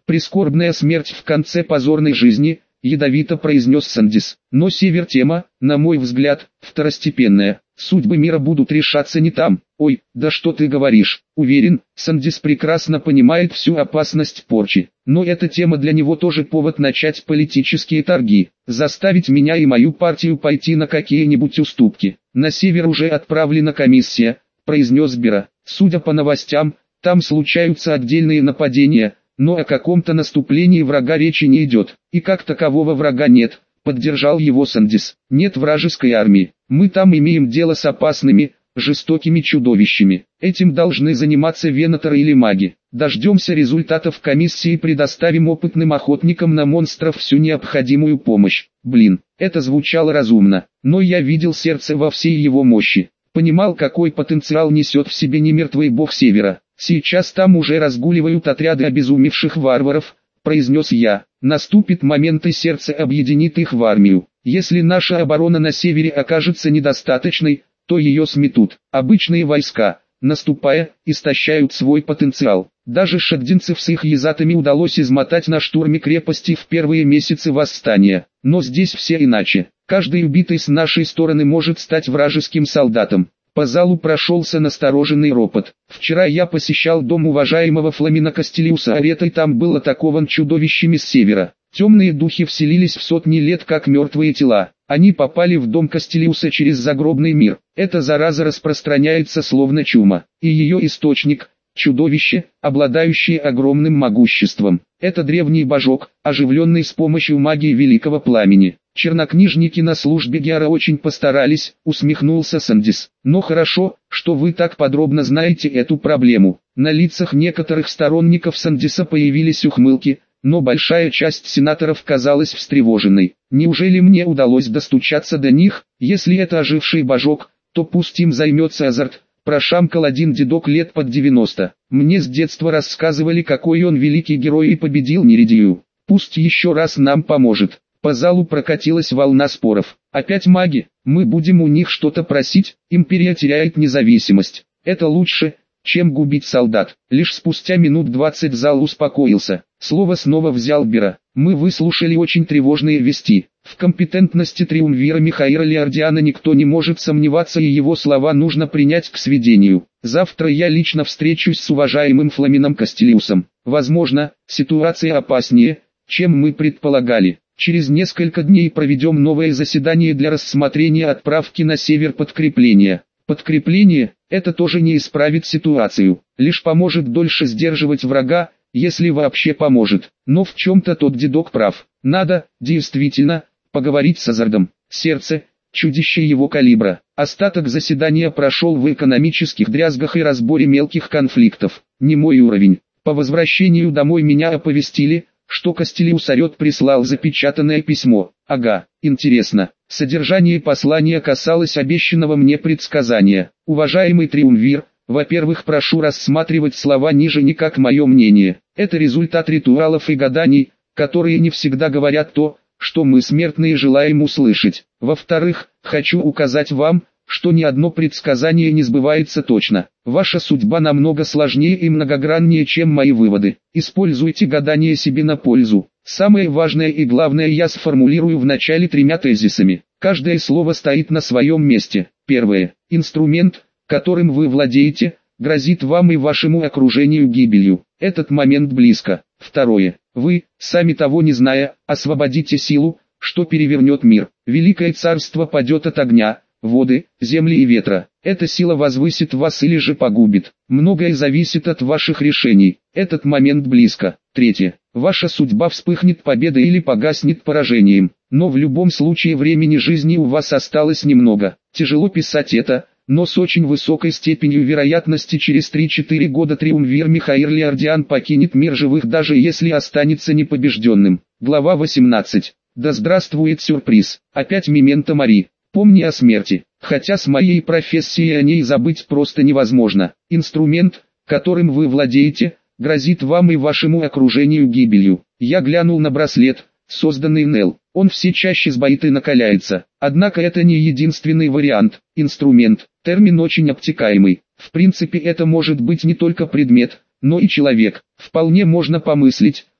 Speaker 1: Прискорбная смерть в конце позорной жизни, ядовито произнес Сандис. Но Север тема, на мой взгляд, второстепенная. Судьбы мира будут решаться не там. Ой, да что ты говоришь? Уверен, Сандис прекрасно понимает всю опасность порчи. Но эта тема для него тоже повод начать политические торги. Заставить меня и мою партию пойти на какие-нибудь уступки. На север уже отправлена комиссия, произнес Бера. Судя по новостям, там случаются отдельные нападения, но о каком-то наступлении врага речи не идет. И как такового врага нет, поддержал его Сандис. Нет вражеской армии. Мы там имеем дело с опасными, жестокими чудовищами. Этим должны заниматься венаторы или маги. Дождемся результатов комиссии и предоставим опытным охотникам на монстров всю необходимую помощь. Блин, это звучало разумно, но я видел сердце во всей его мощи. Понимал, какой потенциал несет в себе немертвый бог Севера. Сейчас там уже разгуливают отряды обезумевших варваров, произнес я. Наступит момент и сердце объединит их в армию. Если наша оборона на севере окажется недостаточной, то ее сметут. Обычные войска, наступая, истощают свой потенциал. Даже шагдинцев с их язатами удалось измотать на штурме крепости в первые месяцы восстания. Но здесь все иначе. Каждый убитый с нашей стороны может стать вражеским солдатом. По залу прошелся настороженный ропот. Вчера я посещал дом уважаемого Фламина Кастелиуса Арета, и там был атакован чудовищами с севера. Темные духи вселились в сотни лет как мертвые тела. Они попали в дом Кастелиуса через загробный мир. Эта зараза распространяется словно чума. И ее источник – чудовище, обладающее огромным могуществом. Это древний божок, оживленный с помощью магии великого пламени. Чернокнижники на службе Геара очень постарались, усмехнулся Сандис. Но хорошо, что вы так подробно знаете эту проблему. На лицах некоторых сторонников Сандиса появились ухмылки, но большая часть сенаторов казалась встревоженной. Неужели мне удалось достучаться до них? Если это оживший божок, то пусть им займется Азарт. Прошамкал один дедок лет под девяносто. Мне с детства рассказывали, какой он великий герой и победил Неридию. Пусть еще раз нам поможет. По залу прокатилась волна споров. Опять маги? Мы будем у них что-то просить? Империя теряет независимость. Это лучше, чем губить солдат. Лишь спустя минут двадцать зал успокоился. Слово снова взял Бера. Мы выслушали очень тревожные вести. В компетентности триумвира Михаила Леордиана никто не может сомневаться, и его слова нужно принять к сведению. Завтра я лично встречусь с уважаемым Фламином Кастелиусом. Возможно, ситуация опаснее, чем мы предполагали. Через несколько дней проведем новое заседание для рассмотрения отправки на север подкрепления. Подкрепление – это тоже не исправит ситуацию, лишь поможет дольше сдерживать врага, если вообще поможет. Но в чем-то тот дедок прав. Надо, действительно, поговорить с Азардом. Сердце – чудище его калибра. Остаток заседания прошел в экономических дрязгах и разборе мелких конфликтов. Не мой уровень. По возвращению домой меня оповестили, что Кастелиус Арет прислал запечатанное письмо. Ага, интересно. Содержание послания касалось обещанного мне предсказания. Уважаемый триумвир, во-первых, прошу рассматривать слова ниже не как мое мнение. Это результат ритуалов и гаданий, которые не всегда говорят то, что мы смертные желаем услышать. Во-вторых, хочу указать вам, что ни одно предсказание не сбывается точно. Ваша судьба намного сложнее и многограннее, чем мои выводы. Используйте гадание себе на пользу. Самое важное и главное я сформулирую в начале тремя тезисами. Каждое слово стоит на своем месте. Первое. Инструмент, которым вы владеете, грозит вам и вашему окружению гибелью. Этот момент близко. Второе. Вы, сами того не зная, освободите силу, что перевернет мир. Великое царство падет от огня, воды, земли и ветра. Эта сила возвысит вас или же погубит. Многое зависит от ваших решений. Этот момент близко. Третье. Ваша судьба вспыхнет победой или погаснет поражением. Но в любом случае времени жизни у вас осталось немного. Тяжело писать это, но с очень высокой степенью вероятности через три-четыре года триумвир Михаил Леордиан покинет мир живых, даже если останется непобежденным. Глава восемнадцать. Да здравствует сюрприз. Опять мементо мори. Помни о смерти, хотя с моей профессией о ней забыть просто невозможно. Инструмент, которым вы владеете, грозит вам и вашему окружению гибелью. Я глянул на браслет, созданный Нел. Он все чаще сбоит и накаляется. Однако это не единственный вариант. Инструмент, термин очень обтекаемый. В принципе это может быть не только предмет, но и человек. Вполне можно помыслить,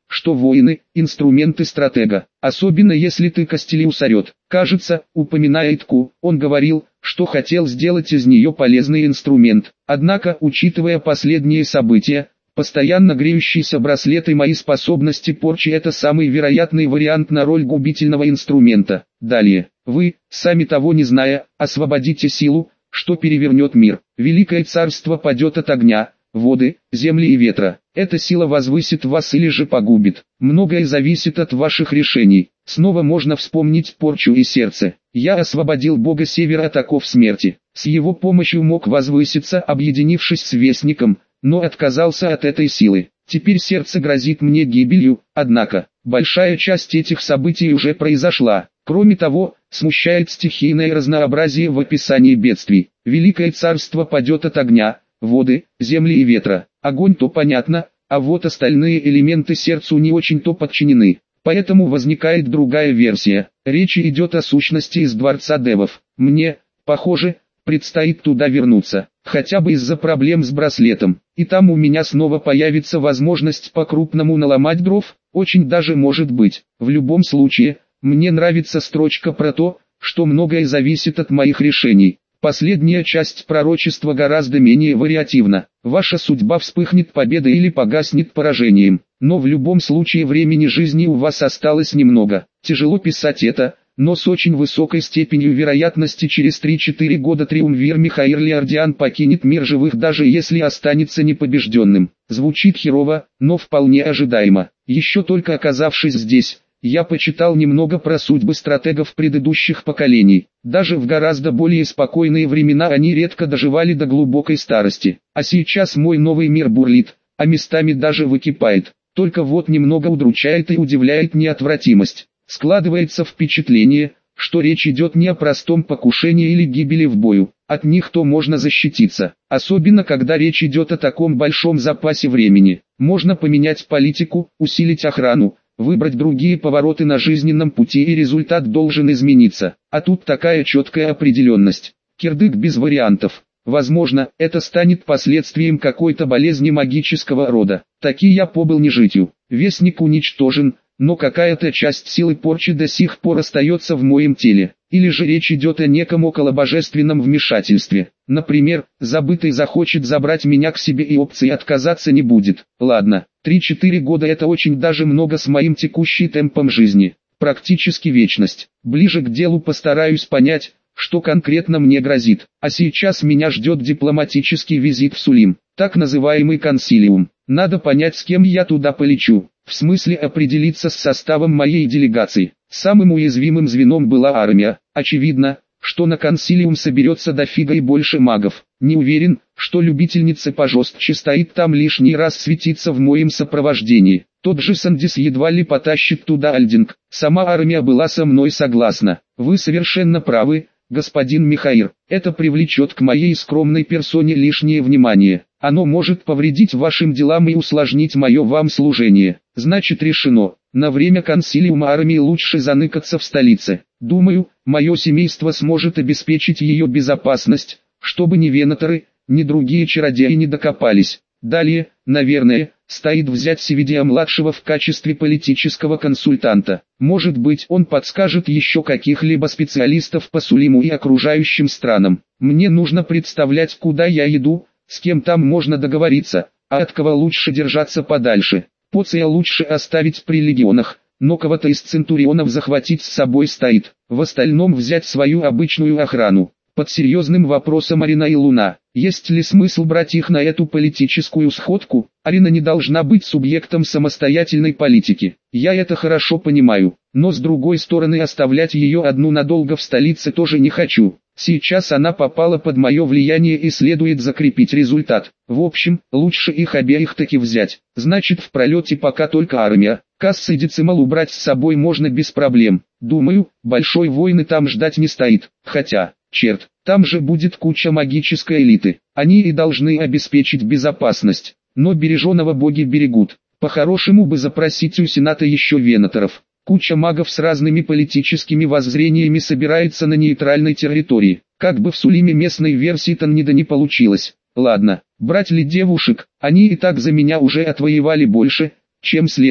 Speaker 1: что воины – инструменты стратега, особенно если ты Кастилиус орет. Кажется, упоминая Итку, он говорил, что хотел сделать из нее полезный инструмент. Однако, учитывая последние события, постоянно греющиеся браслеты и мои способности порчи – это самый вероятный вариант на роль губительного инструмента. Далее, вы, сами того не зная, освободите силу, что перевернет мир. Великое царство падет от огня, воды, земли и ветра. Эта сила возвысит вас или же погубит. Многое зависит от ваших решений. Снова можно вспомнить порчу и сердце. Я освободил бога севера от оков смерти. С его помощью мог возвыситься, объединившись с вестником, но отказался от этой силы. Теперь сердце грозит мне гибелью, однако, большая часть этих событий уже произошла. Кроме того, смущает стихийное разнообразие в описании бедствий. Великое царство падет от огня, воды, земли и ветра. Огонь то понятно, а вот остальные элементы сердцу не очень-то подчинены. Поэтому возникает другая версия. Речь идет о сущности из дворца девов. Мне, похоже, предстоит туда вернуться, хотя бы из-за проблем с браслетом. И там у меня снова появится возможность по-крупному наломать дров, очень даже может быть. В любом случае, мне нравится строчка про то, что многое зависит от моих решений. Последняя часть пророчества гораздо менее вариативна. Ваша судьба вспыхнет победой или погаснет поражением. Но в любом случае времени жизни у вас осталось немного. Тяжело писать это, но с очень высокой степенью вероятности через три-четыре года триумвир Михаил Леордиан покинет мир живых, даже если останется непобежденным. Звучит херово, но вполне ожидаемо. Еще только оказавшись здесь, я почитал немного про судьбы стратегов предыдущих поколений. Даже в гораздо более спокойные времена они редко доживали до глубокой старости. А сейчас мой новый мир бурлит, а местами даже выкипает. Только вот немного удручает и удивляет неотвратимость. Складывается впечатление, что речь идет не о простом покушении или гибели в бою. От них то можно защититься, особенно когда речь идет о таком большом запасе времени. Можно поменять политику, усилить охрану, выбрать другие повороты на жизненном пути, и результат должен измениться. А тут такая четкая определенность. Кирдык без вариантов. Возможно, это станет последствием какой-то болезни магического рода. Таки я побыл нежитью. Вестник уничтожен, но какая-то часть силы порчи до сих пор остается в моем теле. Или же речь идет о неком околобожественном вмешательстве. Например, забытый захочет забрать меня к себе и опции отказаться не будет. Ладно, три-четыре года это очень даже много с моим текущим темпом жизни. Практически вечность. Ближе к делу постараюсь понять, что конкретно мне грозит. А сейчас меня ждет дипломатический визит в Сулим, так называемый консилиум. Надо понять, с кем я туда полечу. В смысле определиться с составом моей делегации. Самым уязвимым звеном была армия. Очевидно, что на консилиум соберется дофига и больше магов. Не уверен, что любительница пожестче стоит там лишний раз светиться в моем сопровождении. Тот же Сандис едва ли потащит туда Альдинг. Сама армия была со мной согласна. Вы совершенно правы, господин Михаил. Это привлечет к моей скромной персоне лишнее внимание. Оно может повредить вашим делам и усложнить мое вам служение. Значит, решено. На время консилиума армии лучше заныкаться в столице. Думаю, мое семейство сможет обеспечить ее безопасность, чтобы ни венаторы, ни другие чародеи не докопались. Далее, наверное, стоит взять Севидия-младшего в качестве политического консультанта. Может быть, он подскажет еще каких-либо специалистов по Сулиму и окружающим странам. Мне нужно представлять, куда я иду, с кем там можно договориться, а от кого лучше держаться подальше. Поция лучше оставить при легионах, но кого-то из центурионов захватить с собой стоит. В остальном взять свою обычную охрану. Под серьезным вопросом Арина и Луна. Есть ли смысл брать их на эту политическую сходку? Арина не должна быть субъектом самостоятельной политики. Я это хорошо понимаю. Но с другой стороны, оставлять ее одну надолго в столице тоже не хочу. Сейчас она попала под мое влияние и следует закрепить результат. В общем, лучше их обеих таки взять. Значит, в пролете пока только армия. Касс и Децимал убрать с собой можно без проблем. Думаю, большой войны там ждать не стоит. Хотя, черт, там же будет куча магической элиты. Они и должны обеспечить безопасность. Но береженого боги берегут. По-хорошему бы запросить у Сената еще венаторов. Куча магов с разными политическими воззрениями собирается на нейтральной территории. Как бы в Сулиме местной версии Таннида не получилось. Ладно, брать ли девушек, они и так за меня уже отвоевали больше, чем следует.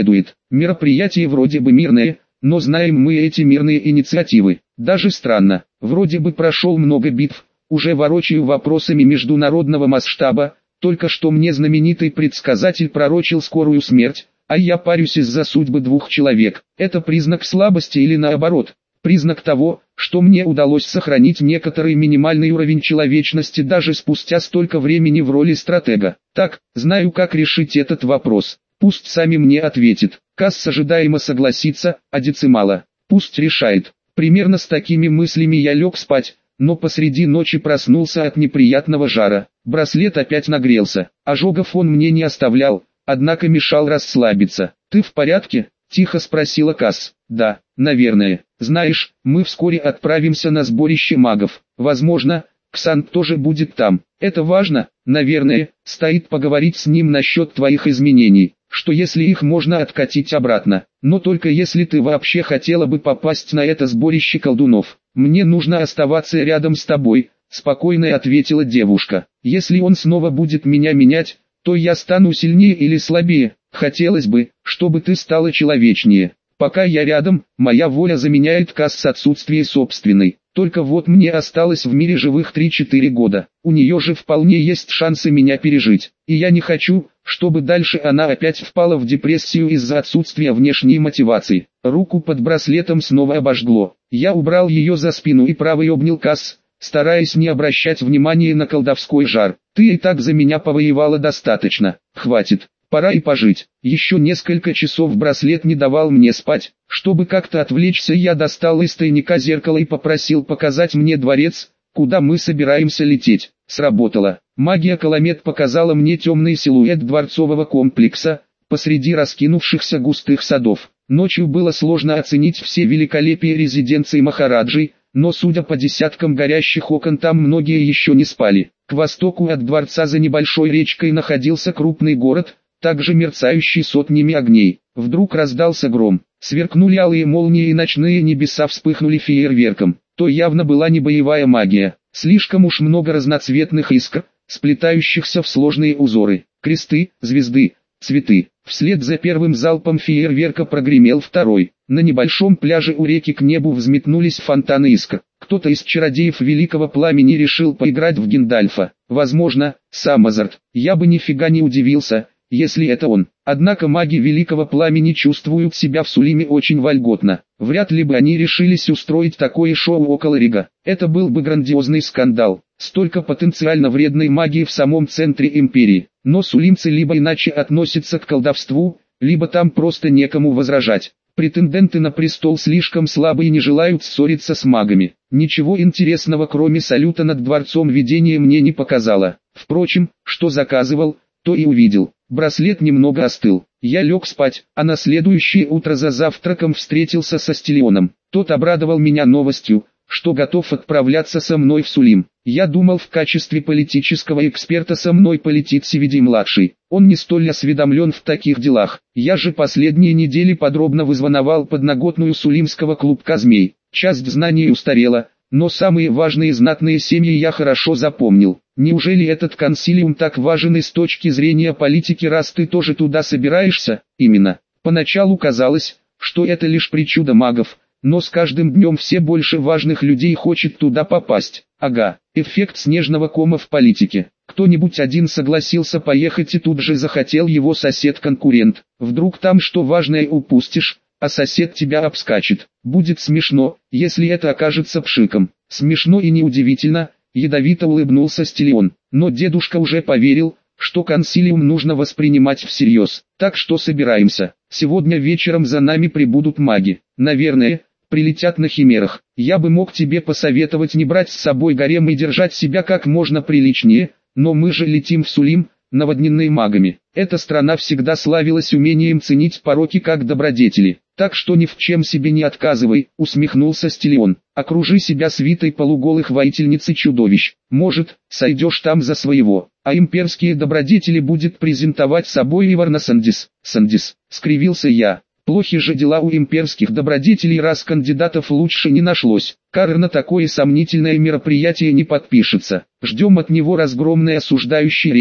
Speaker 1: Мероприятие вроде бы мирное, но знаем мы эти мирные инициативы. Даже странно, вроде бы прошел много битв, уже ворочаю вопросами международного масштаба, только что мне знаменитый предсказатель пророчил скорую смерть, а я парюсь из-за судьбы двух человек. Это признак слабости или наоборот? Признак того, что мне удалось сохранить некоторый минимальный уровень человечности даже спустя столько времени в роли стратега. Так, знаю, как решить этот вопрос. Пусть сами мне ответит. Касс ожидаемо согласится, а Децимала пусть решает. Примерно с такими мыслями я лег спать, но посреди ночи проснулся от неприятного жара. Браслет опять нагрелся. Ожогов он мне не оставлял, однако мешал расслабиться. «Ты в порядке?» – тихо спросила Касс. «Да, наверное. Знаешь, мы вскоре отправимся на сборище магов. Возможно, Ксанг тоже будет там. Это важно, наверное, стоит поговорить с ним насчет твоих изменений, что если их можно откатить обратно, но только если ты вообще хотела бы попасть на это сборище колдунов. Мне нужно оставаться рядом с тобой», – спокойно ответила девушка. «Если он снова будет меня менять, то я стану сильнее или слабее. Хотелось бы, чтобы ты стала человечнее. Пока я рядом, моя воля заменяет Касс отсутствие собственной. Только вот мне осталось в мире живых три-четыре года. У нее же вполне есть шансы меня пережить. И я не хочу, чтобы дальше она опять впала в депрессию из-за отсутствия внешней мотивации». Руку под браслетом снова обожгло. Я убрал ее за спину и правой обнял Касс, стараясь не обращать внимания на колдовской жар. «Ты и так за меня повоевала достаточно. Хватит. Пора и пожить». Еще несколько часов браслет не давал мне спать. Чтобы как-то отвлечься, я достал из тайника зеркало и попросил показать мне дворец, куда мы собираемся лететь. Сработало. Магия Каламет показала мне темный силуэт дворцового комплекса, посреди раскинувшихся густых садов. Ночью было сложно оценить все великолепие резиденции Махараджи, но судя по десяткам горящих окон, там многие еще не спали. К востоку от дворца за небольшой речкой находился крупный город, также мерцающий сотнями огней. Вдруг раздался гром, сверкнули алые молнии и ночные небеса вспыхнули фейерверком. То явно была не боевая магия, слишком уж много разноцветных искр, сплетающихся в сложные узоры, кресты, звезды, цветы. Вслед за первым залпом фейерверка прогремел второй. На небольшом пляже у реки к небу взметнулись фонтаны искр. Кто-то из чародеев Великого Пламени решил поиграть в Гендальфа. Возможно, Самазарт. Я бы нифига не удивился, если это он. Однако маги Великого Пламени чувствуют себя в Сулиме очень вольготно. Вряд ли бы они решились устроить такое шоу около Рига. Это был бы грандиозный скандал. Столько потенциально вредной магии в самом центре империи. Но сулимцы либо иначе относятся к колдовству, либо там просто некому возражать. Претенденты на престол слишком слабы и не желают ссориться с магами. Ничего интересного кроме салюта над дворцом видение мне не показало. Впрочем, что заказывал, то и увидел. Браслет немного остыл. Я лег спать, а на следующее утро за завтраком встретился со Стелионом. Тот обрадовал меня новостью, что готов отправляться со мной в Сулим. Я думал, в качестве политического эксперта со мной полетит Севиди-младший. Он не столь осведомлен в таких делах. Я же последние недели подробно вызвоновал подноготную сулимского клубка змей. Часть знаний устарела, но самые важные знатные семьи я хорошо запомнил. Неужели этот консилиум так важен и с точки зрения политики, раз ты тоже туда собираешься? Именно. Поначалу казалось, что это лишь причуда магов, но с каждым днем все больше важных людей хочет туда попасть. Ага, эффект снежного кома в политике. Кто-нибудь один согласился поехать и тут же захотел его сосед-конкурент. Вдруг там что важное упустишь, а сосед тебя обскачет. Будет смешно, если это окажется пшиком. Смешно и неудивительно, ядовито улыбнулся Стелион. Но дедушка уже поверил, что консилиум нужно воспринимать всерьез. Так что собираемся. Сегодня вечером за нами прибудут маги. Наверное, прилетят на химерах. Я бы мог тебе посоветовать не брать с собой гарем и держать себя как можно приличнее, но мы же летим в Сулим, наводненные магами. Эта страна всегда славилась умением ценить пороки как добродетели. Так что ни в чем себе не отказывай, усмехнулся Стелион. Окружи себя свитой полуголых воительниц и чудовищ. Может, сойдешь там за своего. А имперские добродетели будет презентовать собой Иварна Сандис. Сандис, скривился я. Плохи же дела у имперских добродетелей, раз кандидатов лучше не нашлось. Карр на такое сомнительное мероприятие не подпишется. Ждем от него разгромной осуждающей речи,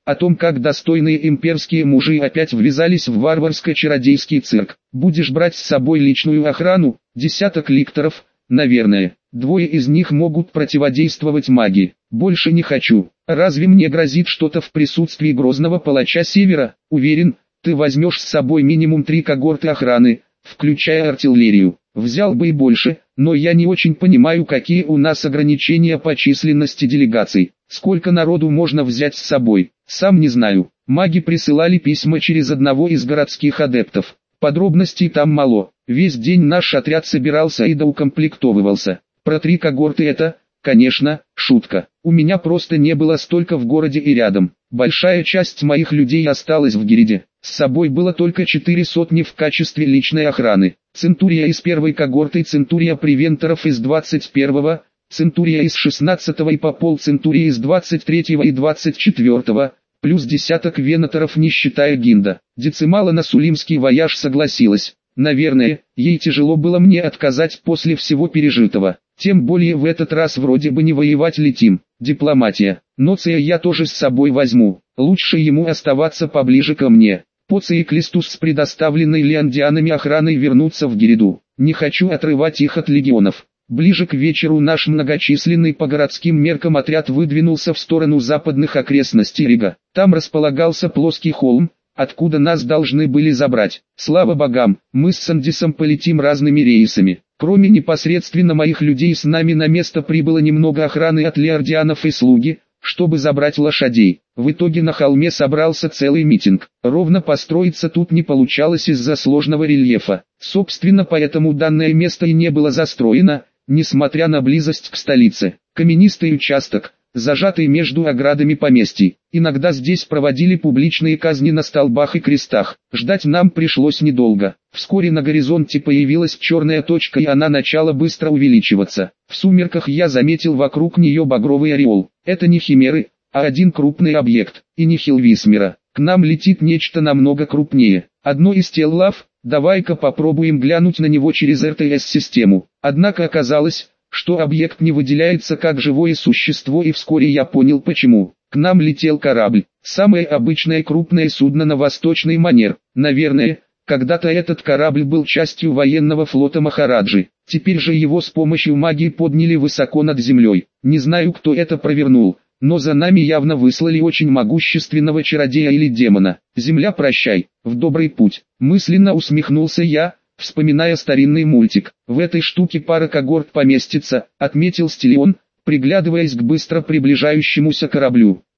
Speaker 1: о том, как достойные имперские мужи опять ввязались в варварско-чародейский цирк. Будешь брать с собой личную охрану, десяток ликторов, наверное. Двое из них могут противодействовать магии. Больше не хочу. Разве мне грозит что-то в присутствии грозного палача Севера? Уверен, ты возьмешь с собой минимум три когорты охраны, включая артиллерию. Взял бы и больше, но я не очень понимаю, какие у нас ограничения по численности делегаций. Сколько народу можно взять с собой, сам не знаю. Маги присылали письма через одного из городских адептов. Подробностей там мало. Весь день наш отряд собирался и доукомплектовывался. Про три когорты это, конечно, шутка. У меня просто не было столько в городе и рядом. Большая часть моих людей осталась в Гириде. С собой было только четыре сотни в качестве личной охраны. Центурия из первой когорты, центурия превенторов из двадцать первого, центурия из шестнадцатого и по полцентурии из двадцать третьего и двадцать четвёртого, плюс десяток венаторов, не считая Гинда. Децимала на сулимский вояж согласилась. Наверное, ей тяжело было мне отказать после всего пережитого. Тем более в этот раз вроде бы не воевать летим. Дипломатия. Ноция я тоже с собой возьму. Лучше ему оставаться поближе ко мне. Поци и Клистус с предоставленной лиандианами охраной вернутся в Гириду. Не хочу отрывать их от легионов. Ближе к вечеру наш многочисленный по городским меркам отряд выдвинулся в сторону западных окрестностей Рига. Там располагался плоский холм, откуда нас должны были забрать. Слава богам, мы с Сандисом полетим разными рейсами. Кроме непосредственно моих людей, с нами на место прибыло немного охраны от леордианов и слуги, чтобы забрать лошадей. В итоге на холме собрался целый митинг. Ровно построиться тут не получалось из-за сложного рельефа. Собственно, поэтому данное место и не было застроено, несмотря на близость к столице. Каменистый участок, зажатый между оградами поместий. Иногда здесь проводили публичные казни на столбах и крестах. Ждать нам пришлось недолго. Вскоре на горизонте появилась черная точка, и она начала быстро увеличиваться. В сумерках я заметил вокруг нее багровый ореол. Это не химеры, а один крупный объект, и не Хилвисмера. К нам летит нечто намного крупнее. Одно из тел лав, давай-ка попробуем глянуть на него через эр тэ эс-систему. Однако оказалось, что объект не выделяется как живое существо, и вскоре я понял почему. К нам летел корабль, самое обычное крупное судно на восточный манер. Наверное, когда-то этот корабль был частью военного флота Махараджи. Теперь же его с помощью магии подняли высоко над землей. Не знаю, кто это провернул, но за нами явно выслали очень могущественного чародея или демона. Земля, прощай, в добрый путь. Мысленно усмехнулся я, вспоминая старинный мультик. В этой штуке пара когорт поместится, отметил Стиллион, приглядываясь к быстро приближающемуся кораблю.